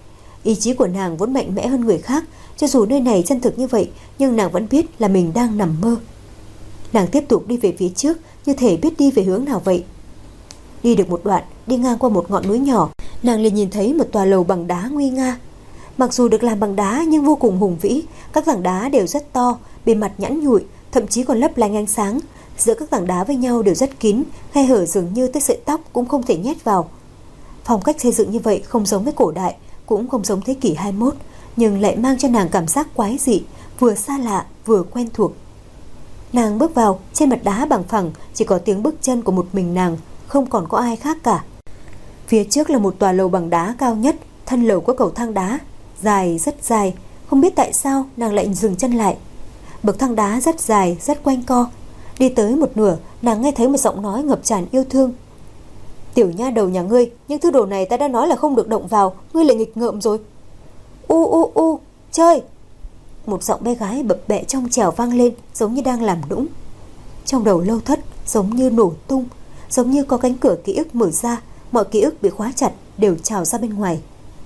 Ý chí của nàng vốn mạnh mẽ hơn người khác. Cho dù nơi này chân thực như vậy, nhưng nàng vẫn biết là mình đang nằm mơ. Nàng tiếp tục đi về phía trước, như thể biết đi về hướng nào vậy. Đi được một đoạn, đi ngang qua một ngọn núi nhỏ, nàng liền nhìn thấy một tòa lầu bằng đá nguy nga. Mặc dù được làm bằng đá nhưng vô cùng hùng vĩ, các tảng đá đều rất to, bề mặt nhẵn nhụi, thậm chí còn lấp lánh ánh sáng. Giữa các tảng đá với nhau đều rất kín, khe hở dường như tới sợi tóc cũng không thể nhét vào. Phong cách xây dựng như vậy không giống với cổ đại, cũng không giống thế kỷ hai mươi mốt, nhưng lại mang cho nàng cảm giác quái dị, vừa xa lạ vừa quen thuộc. Nàng bước vào, trên mặt đá bằng phẳng chỉ có tiếng bước chân của một mình nàng, không còn có ai khác cả. Phía trước là một tòa lầu bằng đá cao nhất, thân lầu có cầu thang đá, dài rất dài, không biết tại sao nàng lại dừng chân lại. Bậc thang đá rất dài, rất quanh co. Đi tới một nửa, nàng nghe thấy một giọng nói ngập tràn yêu thương. Tiểu nha đầu nhà ngươi, những thứ đồ này ta đã nói là không được động vào, ngươi lại nghịch ngợm rồi. U u u, chơi. Một giọng bé gái bập bẹ trong trẻo vang lên, giống như đang làm nũng. Trong đầu Lâu Thất giống như nổ tung, giống như có cánh cửa ký ức mở ra, mọi ký ức bị khóa chặt đều trào ra bên ngoài.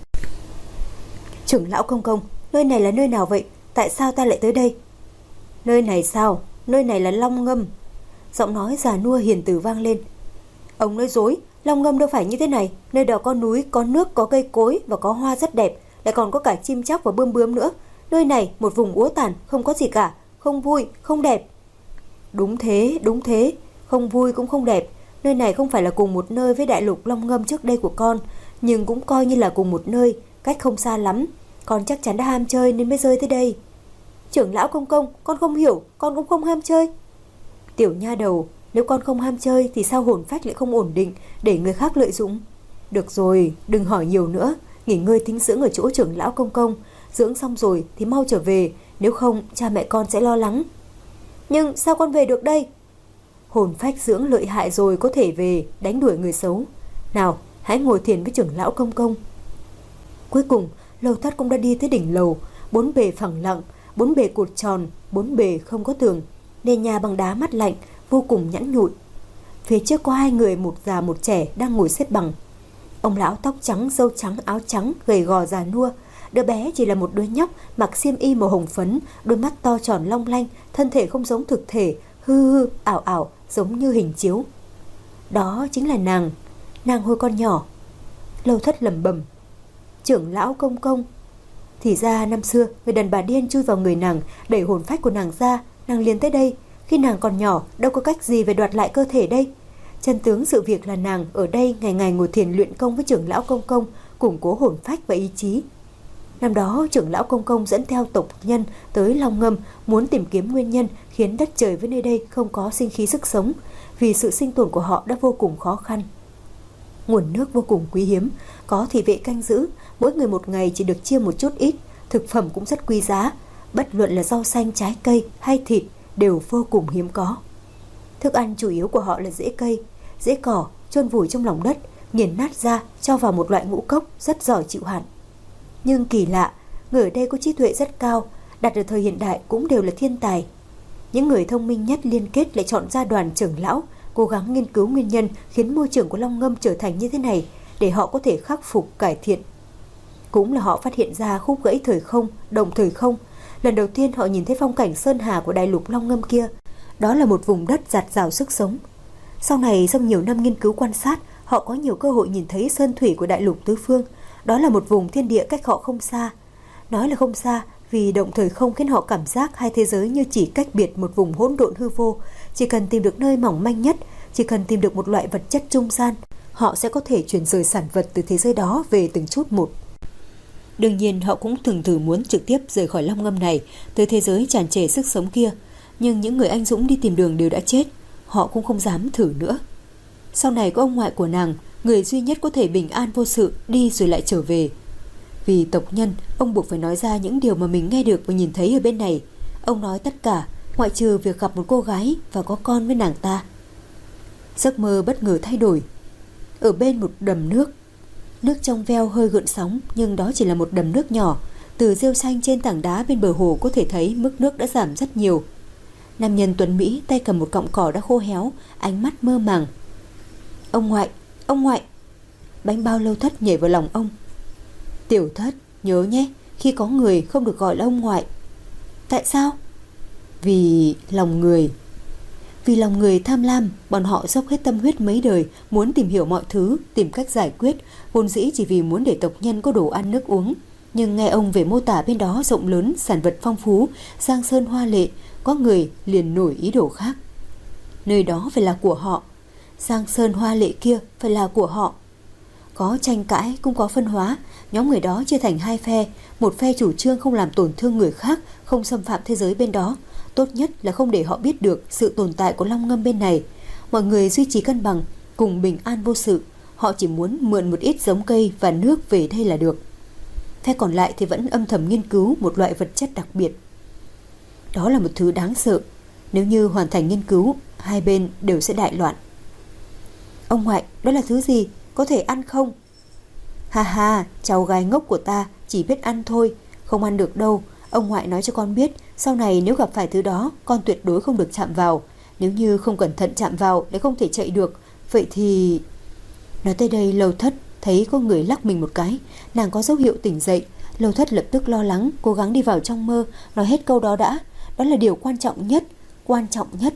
Trưởng lão công công, nơi này là nơi nào vậy? Tại sao ta lại tới đây? Nơi này sao? Nơi này là Long Ngâm. Giọng nói già nua hiền từ vang lên. Ông nói dối, Long Ngâm đâu phải như thế này. Nơi đó có núi, có nước, có cây cối và có hoa rất đẹp, lại còn có cả chim chóc và bươm bướm nữa. Nơi này một vùng úa tàn, không có gì cả, không vui, không đẹp. Đúng thế, đúng thế, không vui cũng không đẹp. Nơi này không phải là cùng một nơi với đại lục Long Ngâm trước đây của con, nhưng cũng coi như là cùng một nơi, cách không xa lắm. Con chắc chắn đã ham chơi nên mới rơi tới đây. Trưởng lão công công, con không hiểu, con cũng không ham chơi. Tiểu nha đầu, nếu con không ham chơi thì sao hồn phách lại không ổn định để người khác lợi dụng? Được rồi, đừng hỏi nhiều nữa, nghỉ ngơi thính dưỡng ở chỗ trưởng lão công công, dưỡng xong rồi thì mau trở về, nếu không cha mẹ con sẽ lo lắng. Nhưng sao con về được đây? Hồn phách dưỡng lợi hại rồi có thể về đánh đuổi người xấu. Nào, hãy ngồi thiền với trưởng lão Công Công. Cuối cùng, Lâu Thất cũng đã đi tới đỉnh lầu. Bốn bề phẳng lặng, bốn bề cột tròn, bốn bề không có tường, nền nhà bằng đá mát lạnh, vô cùng nhẵn nhụi. Phía trước có hai người, một già một trẻ đang ngồi xếp bằng. Ông lão tóc trắng, râu trắng, áo trắng, gầy gò già nua. Đứa bé chỉ là một đứa nhóc mặc xiêm y màu hồng phấn, đôi mắt to tròn long lanh, thân thể không giống thực thể, hư hư ảo ảo giống như hình chiếu. Đó chính là nàng, nàng hồi con nhỏ. Lâu Thất lẩm bẩm, trưởng lão Công Công. Thì ra năm xưa người đàn bà điên chui vào người nàng, đẩy hồn phách của nàng ra, nàng liền tới đây. Khi nàng còn nhỏ, đâu có cách gì về đoạt lại cơ thể đây. Chân tướng sự việc là nàng ở đây ngày ngày ngồi thiền luyện công với trưởng lão Công Công, củng cố hồn phách và ý chí. Năm đó trưởng lão Công Công dẫn theo tộc nhân tới Long Ngâm, muốn tìm kiếm nguyên nhân khiến đất trời với nơi đây không có sinh khí sức sống, vì sự sinh tồn của họ đã vô cùng khó khăn. Nguồn nước vô cùng quý hiếm, có thị vệ canh giữ, mỗi người một ngày chỉ được chia một chút ít, thực phẩm cũng rất quý giá, bất luận là rau xanh, trái cây hay thịt đều vô cùng hiếm có. Thức ăn chủ yếu của họ là rễ cây, rễ cỏ chôn vùi trong lòng đất, nghiền nát ra cho vào một loại ngũ cốc rất giỏi chịu hạn. Nhưng kỳ lạ, người ở đây có trí tuệ rất cao, đặt ở thời hiện đại cũng đều là thiên tài. Những người thông minh nhất liên kết lại chọn ra đoàn trưởng lão, cố gắng nghiên cứu nguyên nhân khiến môi trường của Long Ngâm trở thành như thế này, để họ có thể khắc phục, cải thiện. Cũng là họ phát hiện ra khúc gãy thời không, đồng thời không. Lần đầu tiên họ nhìn thấy phong cảnh sơn hà của đại lục Long Ngâm kia. Đó là một vùng đất dạt dào sức sống. Sau này, sau nhiều năm nghiên cứu quan sát, họ có nhiều cơ hội nhìn thấy sơn thủy của đại lục tứ phương. Đó là một vùng thiên địa cách họ không xa. Nói là không xa vì động thời không khiến họ cảm giác hai thế giới như chỉ cách biệt một vùng hỗn độn hư vô. Chỉ cần tìm được nơi mỏng manh nhất, chỉ cần tìm được một loại vật chất trung gian, họ sẽ có thể chuyển rời sản vật từ thế giới đó về từng chút một. Đương nhiên họ cũng từng thử muốn trực tiếp rời khỏi Long Ngâm này, tới thế giới tràn trề sức sống kia. Nhưng những người anh dũng đi tìm đường đều đã chết, họ cũng không dám thử nữa. Sau này có ông ngoại của nàng, người duy nhất có thể bình an vô sự đi rồi lại trở về. Vì tộc nhân, ông buộc phải nói ra những điều mà mình nghe được và nhìn thấy ở bên này. Ông nói tất cả, ngoại trừ việc gặp một cô gái và có con với nàng ta. Giấc mơ bất ngờ thay đổi. Ở bên một đầm nước, nước trong veo hơi gợn sóng, nhưng đó chỉ là một đầm nước nhỏ. Từ rêu xanh trên tảng đá bên bờ hồ có thể thấy mức nước đã giảm rất nhiều. Nam nhân tuấn Mỹ tay cầm một cọng cỏ đã khô héo, ánh mắt mơ màng. Ông ngoại, ông ngoại. Bánh bao Lâu Thất nhảy vào lòng ông. Tiểu Thất, nhớ nhé, khi có người không được gọi là ông ngoại. Tại sao? Vì lòng người. Vì lòng người tham lam, bọn họ dốc hết tâm huyết mấy đời, muốn tìm hiểu mọi thứ, tìm cách giải quyết, vốn dĩ chỉ vì muốn để tộc nhân có đồ ăn nước uống. Nhưng nghe ông về mô tả bên đó rộng lớn, sản vật phong phú, giang sơn hoa lệ, có người liền nổi ý đồ khác. Nơi đó phải là của họ, giang sơn hoa lệ kia phải là của họ. Có tranh cãi cũng có phân hóa, nhóm người đó chia thành hai phe, một phe chủ trương không làm tổn thương người khác, không xâm phạm thế giới bên đó, tốt nhất là không để họ biết được sự tồn tại của Long Ngâm bên này. Mọi người duy trì cân bằng, cùng bình an vô sự, họ chỉ muốn mượn một ít giống cây và nước về đây là được. Phe còn lại thì vẫn âm thầm nghiên cứu một loại vật chất đặc biệt. Đó là một thứ đáng sợ, nếu như hoàn thành nghiên cứu, hai bên đều sẽ đại loạn. Ông ngoại, đó là thứ gì? Có thể ăn không? Ha ha, cháu gái ngốc của ta chỉ biết ăn thôi, không ăn được đâu. Ông ngoại nói cho con biết, sau này nếu gặp phải thứ đó, con tuyệt đối không được chạm vào. Nếu như không cẩn thận chạm vào để không thể chạy được, vậy thì... Nói tới đây, Lâu Thất thấy có người lắc mình một cái, nàng có dấu hiệu tỉnh dậy. Lâu Thất lập tức lo lắng, cố gắng đi vào trong mơ, nói hết câu đó đã. Đó là điều quan trọng nhất, quan trọng nhất.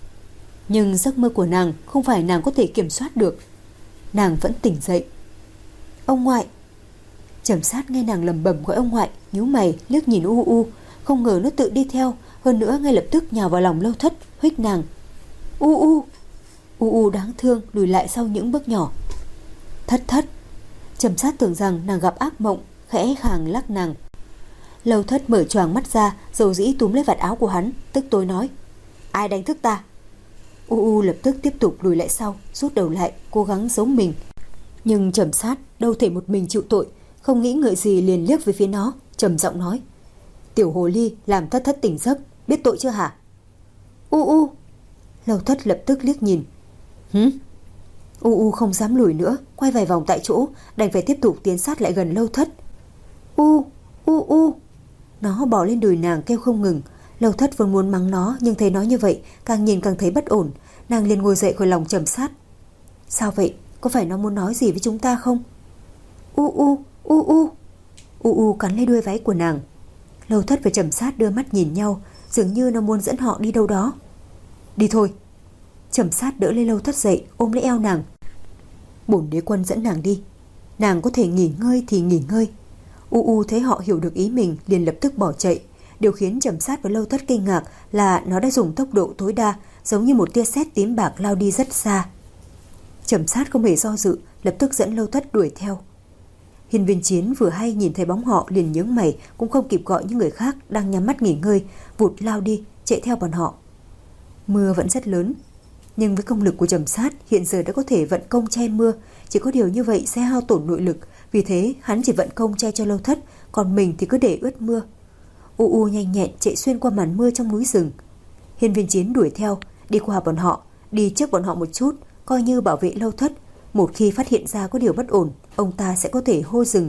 Nhưng giấc mơ của nàng không phải nàng có thể kiểm soát được. Nàng vẫn tỉnh dậy. Ông ngoại. Trầm Sát nghe nàng lẩm bẩm gọi ông ngoại, nhíu mày liếc nhìn U U, không ngờ nó tự đi theo, hơn nữa ngay lập tức nhào vào lòng Lâu Thất, huých nàng. U U. U U đáng thương lùi lại sau những bước nhỏ. Thất Thất. Trầm Sát tưởng rằng nàng gặp ác mộng, khẽ khàng lắc nàng. Lâu Thất mở choàng mắt ra, dầu dĩ túm lấy vạt áo của hắn, tức tối nói: Ai đánh thức ta? U U lập tức tiếp tục lùi lại sau, rút đầu lại, cố gắng giấu mình. Nhưng Trầm Sát đâu thể một mình chịu tội, không nghĩ ngợi gì liền liếc về phía nó, trầm giọng nói: Tiểu hồ ly làm thất thất tỉnh giấc, biết tội chưa hả? U u. Lâu Thất lập tức liếc nhìn. Hử? U u không dám lùi nữa, quay vài vòng tại chỗ, đành phải tiếp tục tiến sát lại gần Lâu Thất. U u u. Nó bò lên đùi nàng kêu không ngừng. Lâu Thất vốn muốn mắng nó, nhưng thấy nó như vậy càng nhìn càng thấy bất ổn. Nàng liền ngồi dậy khỏi lòng Trầm Sát. Sao vậy? Có phải nó muốn nói gì với chúng ta không? U u u u. U u cắn lấy đuôi váy của nàng. Lâu Thất và Trầm Sát đưa mắt nhìn nhau, dường như nó muốn dẫn họ đi đâu đó. Đi thôi. Trầm Sát đỡ lấy Lâu Thất dậy, ôm lấy eo nàng. Bổn đế quân dẫn nàng đi, nàng có thể nghỉ ngơi thì nghỉ ngơi. U u thấy họ hiểu được ý mình, liền lập tức bỏ chạy. Điều khiến Trầm Sát và Lâu Thất kinh ngạc là nó đã dùng tốc độ tối đa, giống như một tia sét tím bạc lao đi rất xa. Trầm Sát không hề do dự, lập tức dẫn Lâu Thất đuổi theo. Hiên Viên Chiến vừa hay nhìn thấy bóng họ liền nhướng mày, cũng không kịp gọi những người khác đang nhắm mắt nghỉ ngơi, vụt lao đi chạy theo bọn họ. Mưa vẫn rất lớn, nhưng với công lực của Trầm Sát hiện giờ đã có thể vận công che mưa, chỉ có điều như vậy sẽ hao tổn nội lực, vì thế hắn chỉ vận công che cho Lâu Thất, còn mình thì cứ để ướt mưa. U u nhanh nhẹn chạy xuyên qua màn mưa trong núi rừng. Hiên Viên Chiến đuổi theo, đi qua bọn họ, đi trước bọn họ một chút, coi như bảo vệ Lâu Thất. Một khi phát hiện ra có điều bất ổn, ông ta sẽ có thể hô dừng.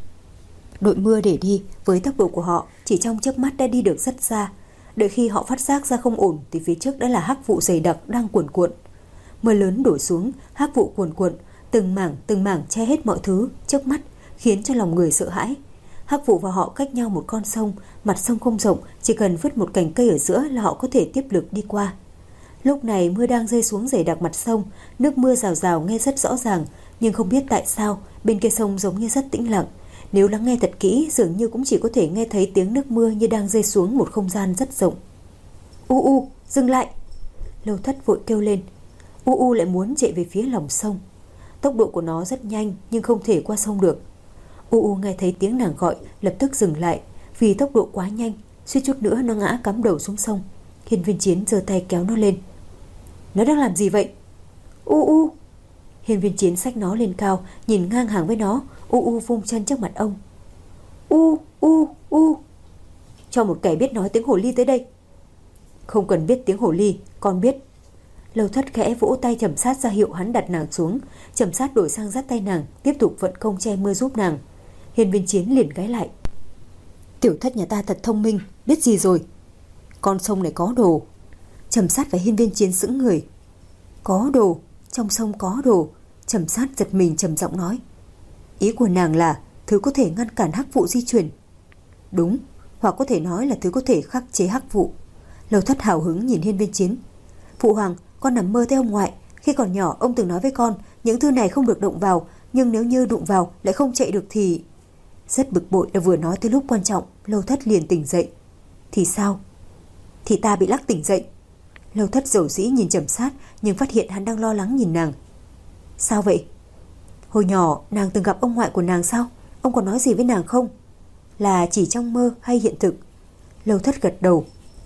Đội mưa để đi, với tốc độ của họ chỉ trong chớp mắt đã đi được rất xa. Đợi khi họ phát giác ra không ổn thì phía trước đã là hắc vụ dày đặc đang cuồn cuộn. Mưa lớn đổ xuống, hắc vụ cuồn cuộn, từng mảng từng mảng che hết mọi thứ trước mắt, khiến cho lòng người sợ hãi. Hắc vụ và họ cách nhau một con sông, mặt sông không rộng, chỉ cần vứt một cành cây ở giữa là họ có thể tiếp lực đi qua. Lúc này mưa đang rơi xuống dày đặc mặt sông, nước mưa rào rào nghe rất rõ ràng, nhưng không biết tại sao bên kia sông giống như rất tĩnh lặng. Nếu lắng nghe thật kỹ, dường như cũng chỉ có thể nghe thấy tiếng nước mưa như đang rơi xuống một không gian rất rộng. U u, dừng lại! Lâu Thất vội kêu lên. U u lại muốn chạy về phía lòng sông. Tốc độ của nó rất nhanh nhưng không thể qua sông được. U u nghe thấy tiếng nàng gọi, lập tức dừng lại, vì tốc độ quá nhanh, suýt chút nữa nó ngã cắm đầu xuống sông. Hiên Viên Chiến giơ tay kéo nó lên. Nó đang làm gì vậy? U u. Hiên Viên Chiến xách nó lên cao, nhìn ngang hàng với nó. U u vung chân trước mặt ông. U u u. Cho một kẻ biết nói tiếng hồ ly tới đây. Không cần biết tiếng hồ ly, con biết. Lâu Thất khẽ vỗ tay Trầm Sát ra hiệu hắn đặt nàng xuống. Trầm Sát đổi sang dắt tay nàng, tiếp tục vận công che mưa giúp nàng. Hiên Viên Chiến liền gáy lại. Tiểu Thất nhà ta thật thông minh, biết gì rồi? Con sông này có đồ. Trầm Sát và Hiên Viên Chiến sững người. Có đồ? Trong sông có đồ? Trầm Sát giật mình trầm giọng nói. Ý của nàng là thứ có thể ngăn cản hắc vụ di chuyển. Đúng, hoặc có thể nói là thứ có thể khắc chế hắc vụ. Lâu Thất hào hứng nhìn Hiên Viên Chiến. Phụ hoàng, con nằm mơ thấy ông ngoại. Khi còn nhỏ ông từng nói với con những thứ này không được động vào, nhưng nếu như đụng vào lại không chạy được thì... Rất bực bội là vừa nói tới lúc quan trọng, Lâu Thất liền tỉnh dậy. Thì sao? Thì ta bị lắc tỉnh dậy. Lâu Thất dầu dĩ nhìn Trầm Sát, nhưng phát hiện hắn đang lo lắng nhìn nàng. Sao vậy? Hồi nhỏ nàng từng gặp ông ngoại của nàng sao? Ông có nói gì với nàng không? Là chỉ trong mơ hay hiện thực? Lâu Thất gật đầu.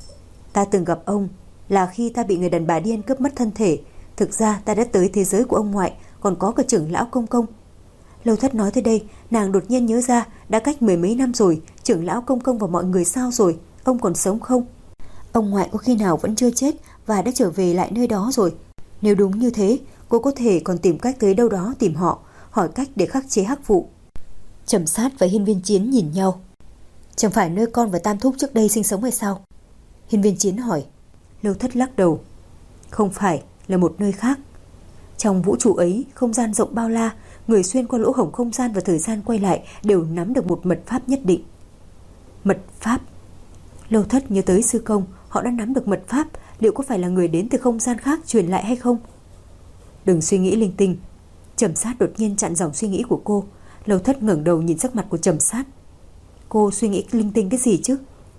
Ta từng gặp ông, là khi ta bị người đàn bà điên cướp mất thân thể. Thực ra ta đã tới thế giới của ông ngoại, còn có cả trưởng lão công công. Lâu Thất nói tới đây, nàng đột nhiên nhớ ra đã cách mười mấy năm rồi, trưởng lão công công và mọi người sao rồi? Ông còn sống không? Ông ngoại có khi nào vẫn chưa chết và đã trở về lại nơi đó rồi? Nếu đúng như thế, cô có thể còn tìm cách tới đâu đó tìm họ, hỏi cách để khắc chế hắc vụ. Trầm Sát và Hiên Viên Chiến nhìn nhau. Chẳng phải nơi con và Tam Thúc trước đây sinh sống hay sao? Hiên Viên Chiến hỏi. Lâu Thất lắc đầu. Không phải, là một nơi khác. Trong vũ trụ ấy, không gian rộng bao la, người xuyên qua lỗ hổng không gian và thời gian quay lại đều nắm được một mật pháp nhất định. Mật pháp? Lâu Thất nhớ tới sư công, họ đã nắm được mật pháp, liệu có phải là người đến từ không gian khác truyền lại hay không? Đừng suy nghĩ linh tinh. Trầm Sát đột nhiên chặn dòng suy nghĩ của cô. Lâu Thất ngẩng đầu nhìn sắc mặt của Trầm Sát. Cô suy nghĩ linh tinh cái gì chứ?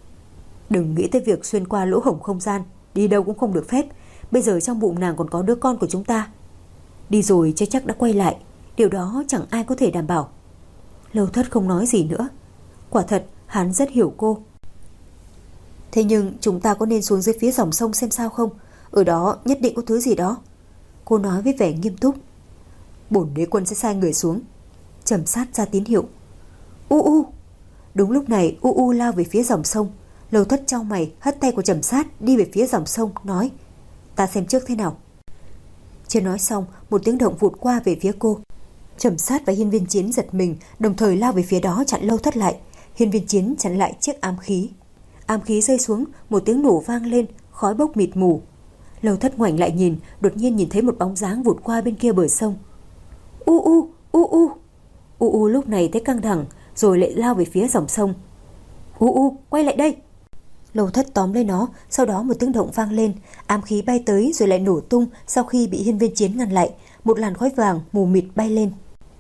Đừng nghĩ tới việc xuyên qua lỗ hổng không gian, đi đâu cũng không được phép. Bây giờ trong bụng nàng còn có đứa con của chúng ta. Đi rồi chắc chắc đã quay lại, điều đó chẳng ai có thể đảm bảo. Lâu Thất không nói gì nữa. Quả thật hắn rất hiểu cô. Thế nhưng chúng ta có nên xuống dưới phía dòng sông xem sao không? Ở đó nhất định có thứ gì đó. Cô nói với vẻ nghiêm túc. Bổn đế quân sẽ sai người xuống. Trầm Sát ra tín hiệu. U u. Đúng lúc này U U lao về phía dòng sông. Lâu Thất chau mày hất tay của Trầm Sát đi về phía dòng sông, nói: "Ta xem trước thế nào." Chưa nói xong, một tiếng động vụt qua về phía cô. Trầm Sát và Hiên Viên Chiến giật mình, đồng thời lao về phía đó chặn Lâu Thất lại. Hiên Viên Chiến chặn lại chiếc ám khí. Ám khí rơi xuống, một tiếng nổ vang lên, khói bốc mịt mù. Lâu Thất ngoảnh lại nhìn, đột nhiên nhìn thấy một bóng dáng vụt qua bên kia bờ sông. U U, U U. U U lúc này thấy căng thẳng, rồi lại lao về phía dòng sông. U U, quay lại đây. Lâu Thất tóm lấy nó, sau đó một tiếng động vang lên, ám khí bay tới rồi lại nổ tung sau khi bị Hiên Viên Chiến ngăn lại, một làn khói vàng mù mịt bay lên.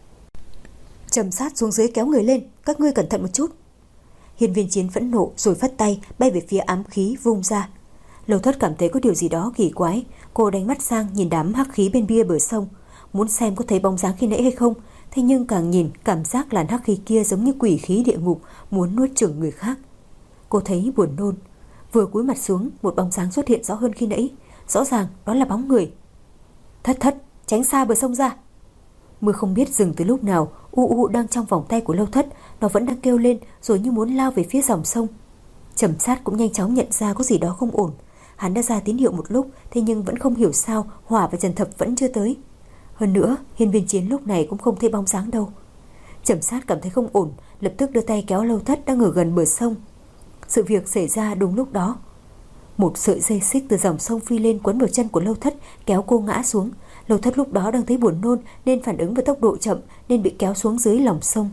Trầm Sát xuống dưới kéo người lên, các ngươi cẩn thận một chút. Hiên Viên Chiến phẫn nộ rồi phất tay bay về phía ám khí vung ra. Lâu Thất cảm thấy có điều gì đó kỳ quái, cô đánh mắt sang nhìn đám hắc khí bên bia bờ sông, muốn xem có thấy bóng dáng khi nãy hay không. Thế nhưng càng nhìn, cảm giác làn hắc khí kia giống như quỷ khí địa ngục muốn nuốt chửng người khác. Cô thấy buồn nôn. Vừa cúi mặt xuống, một bóng dáng xuất hiện rõ hơn khi nãy. Rõ ràng đó là bóng người. Thất Thất, tránh xa bờ sông ra. Mưa không biết dừng từ lúc nào. U U đang trong vòng tay của Lâu Thất, nó vẫn đang kêu lên rồi như muốn lao về phía dòng sông. Trầm Sát cũng nhanh chóng nhận ra có gì đó không ổn. Hắn đã ra tín hiệu một lúc, thế nhưng vẫn không hiểu sao Hỏa và Trần Thập vẫn chưa tới. Hơn nữa, Hiên Viên Chiến lúc này cũng không thấy bóng dáng đâu. Trầm Sát cảm thấy không ổn, lập tức đưa tay kéo Lâu Thất đang ở gần bờ sông. Sự việc xảy ra đúng lúc đó. Một sợi dây xích từ dòng sông phi lên quấn vào chân của Lâu Thất, kéo cô ngã xuống. Lâu Thất lúc đó đang thấy buồn nôn nên phản ứng với tốc độ chậm, nên bị kéo xuống dưới lòng sông.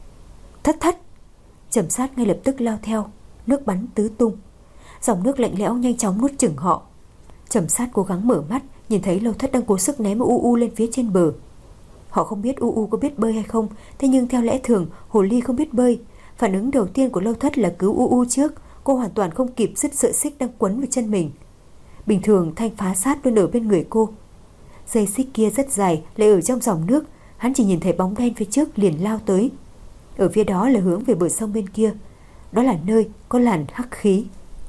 Thất Thất! Trầm Sát ngay lập tức lao theo, nước bắn tứ tung. Dòng nước lạnh lẽo nhanh chóng nuốt chửng họ. Trầm Sát cố gắng mở mắt, nhìn thấy Lâu Thất đang cố sức ném U U lên phía trên bờ. Họ không biết U U có biết bơi hay không, thế nhưng theo lẽ thường hồ ly không biết bơi. Phản ứng đầu tiên của Lâu Thất là cứu U U trước. Cô hoàn toàn không kịp dứt sợi xích đang quấn vào chân mình. Bình thường Thanh Phá Sát luôn ở bên người cô. Dây xích kia rất dài, lại ở trong dòng nước. Hắn chỉ nhìn thấy bóng đen phía trước liền lao tới. Ở phía đó là hướng về bờ sông bên kia. Đó là nơi có làn hắc khí.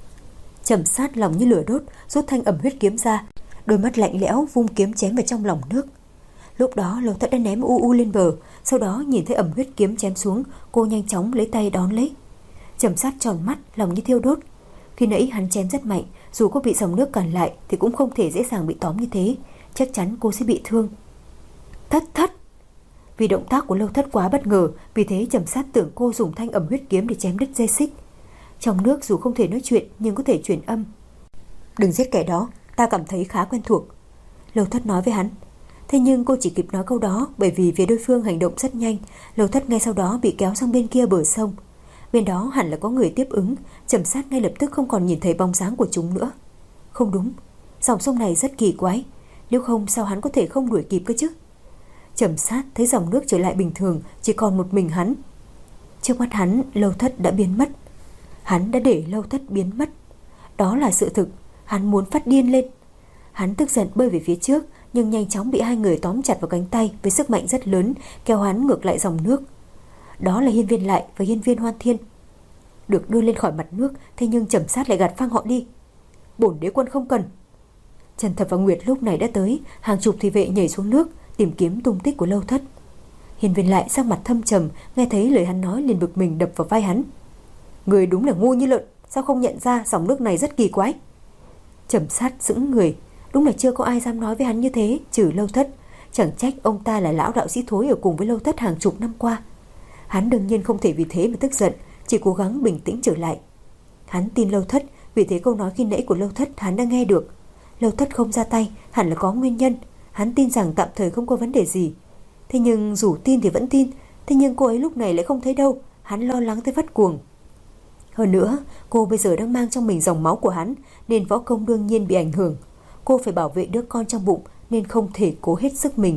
Trầm Sát lòng như lửa đốt, rút thanh ẩm huyết kiếm ra, đôi mắt lạnh lẽo vung kiếm chém vào trong lòng nước. Lúc đó Lâu Thất đã ném U U lên bờ, sau đó nhìn thấy ẩm huyết kiếm chém xuống, cô nhanh chóng lấy tay đón lấy. Trầm Sát tròn mắt, lòng như thiêu đốt. Khi nãy hắn chém rất mạnh, dù có bị dòng nước cản lại thì cũng không thể dễ dàng bị tóm như thế, chắc chắn cô sẽ bị thương. Thất Thất! Vì động tác của Lâu Thất quá bất ngờ, vì thế Trầm Sát tưởng cô dùng thanh ẩm huyết kiếm để chém đứt dây xích. Trong nước dù không thể nói chuyện nhưng có thể truyền âm. Đừng giết kẻ đó, ta cảm thấy khá quen thuộc. Lâu Thất nói với hắn. Thế nhưng cô chỉ kịp nói câu đó, bởi vì phía đối phương hành động rất nhanh. Lâu Thất ngay sau đó bị kéo sang bên kia bờ sông. Bên đó hẳn là có người tiếp ứng. Trầm Sát ngay lập tức không còn nhìn thấy bóng dáng của chúng nữa. Không đúng, dòng sông này rất kỳ quái, nếu không sao hắn có thể không đuổi kịp cơ chứ. Trầm Sát thấy dòng nước trở lại bình thường, chỉ còn một mình hắn. Trước mắt hắn, Lâu Thất đã biến mất. Hắn đã để Lâu Thất biến mất. Đó là sự thực. Hắn muốn phát điên lên. Hắn tức giận bơi về phía trước, nhưng nhanh chóng bị hai người tóm chặt vào cánh tay với sức mạnh rất lớn, kéo hắn ngược lại dòng nước. Đó là Hiên Viên Lại và Hiên Viên Hoan Thiên. Được đưa lên khỏi mặt nước, thế nhưng Trầm Sát lại gạt phăng họ đi. Bổn đế quân không cần. Trần Thập và Nguyệt lúc này đã tới, hàng chục thị vệ nhảy xuống nước tìm kiếm tung tích của Lâu Thất. Hiên Viên Lại sắc mặt thâm trầm, nghe thấy lời hắn nói liền bực mình đập vào vai hắn. Người đúng là ngu như lợn, sao không nhận ra dòng nước này rất kỳ quái? Trầm Sát sững người, đúng là chưa có ai dám nói với hắn như thế, trừ Lâu Thất. Chẳng trách ông ta là lão đạo sĩ thối ở cùng với Lâu Thất hàng chục năm qua. Hắn đương nhiên không thể vì thế mà tức giận, chỉ cố gắng bình tĩnh trở lại. Hắn tin Lâu Thất, vì thế câu nói khi nãy của Lâu Thất hắn đã nghe được. Lâu Thất không ra tay hẳn là có nguyên nhân. Hắn tin rằng tạm thời không có vấn đề gì. Thế nhưng dù tin thì vẫn tin. Thế nhưng cô ấy lúc này lại không thấy đâu. Hắn lo lắng tới phát cuồng. Hơn nữa, cô bây giờ đang mang trong mình dòng máu của hắn, nên võ công đương nhiên bị ảnh hưởng. Cô phải bảo vệ đứa con trong bụng, nên không thể cố hết sức mình.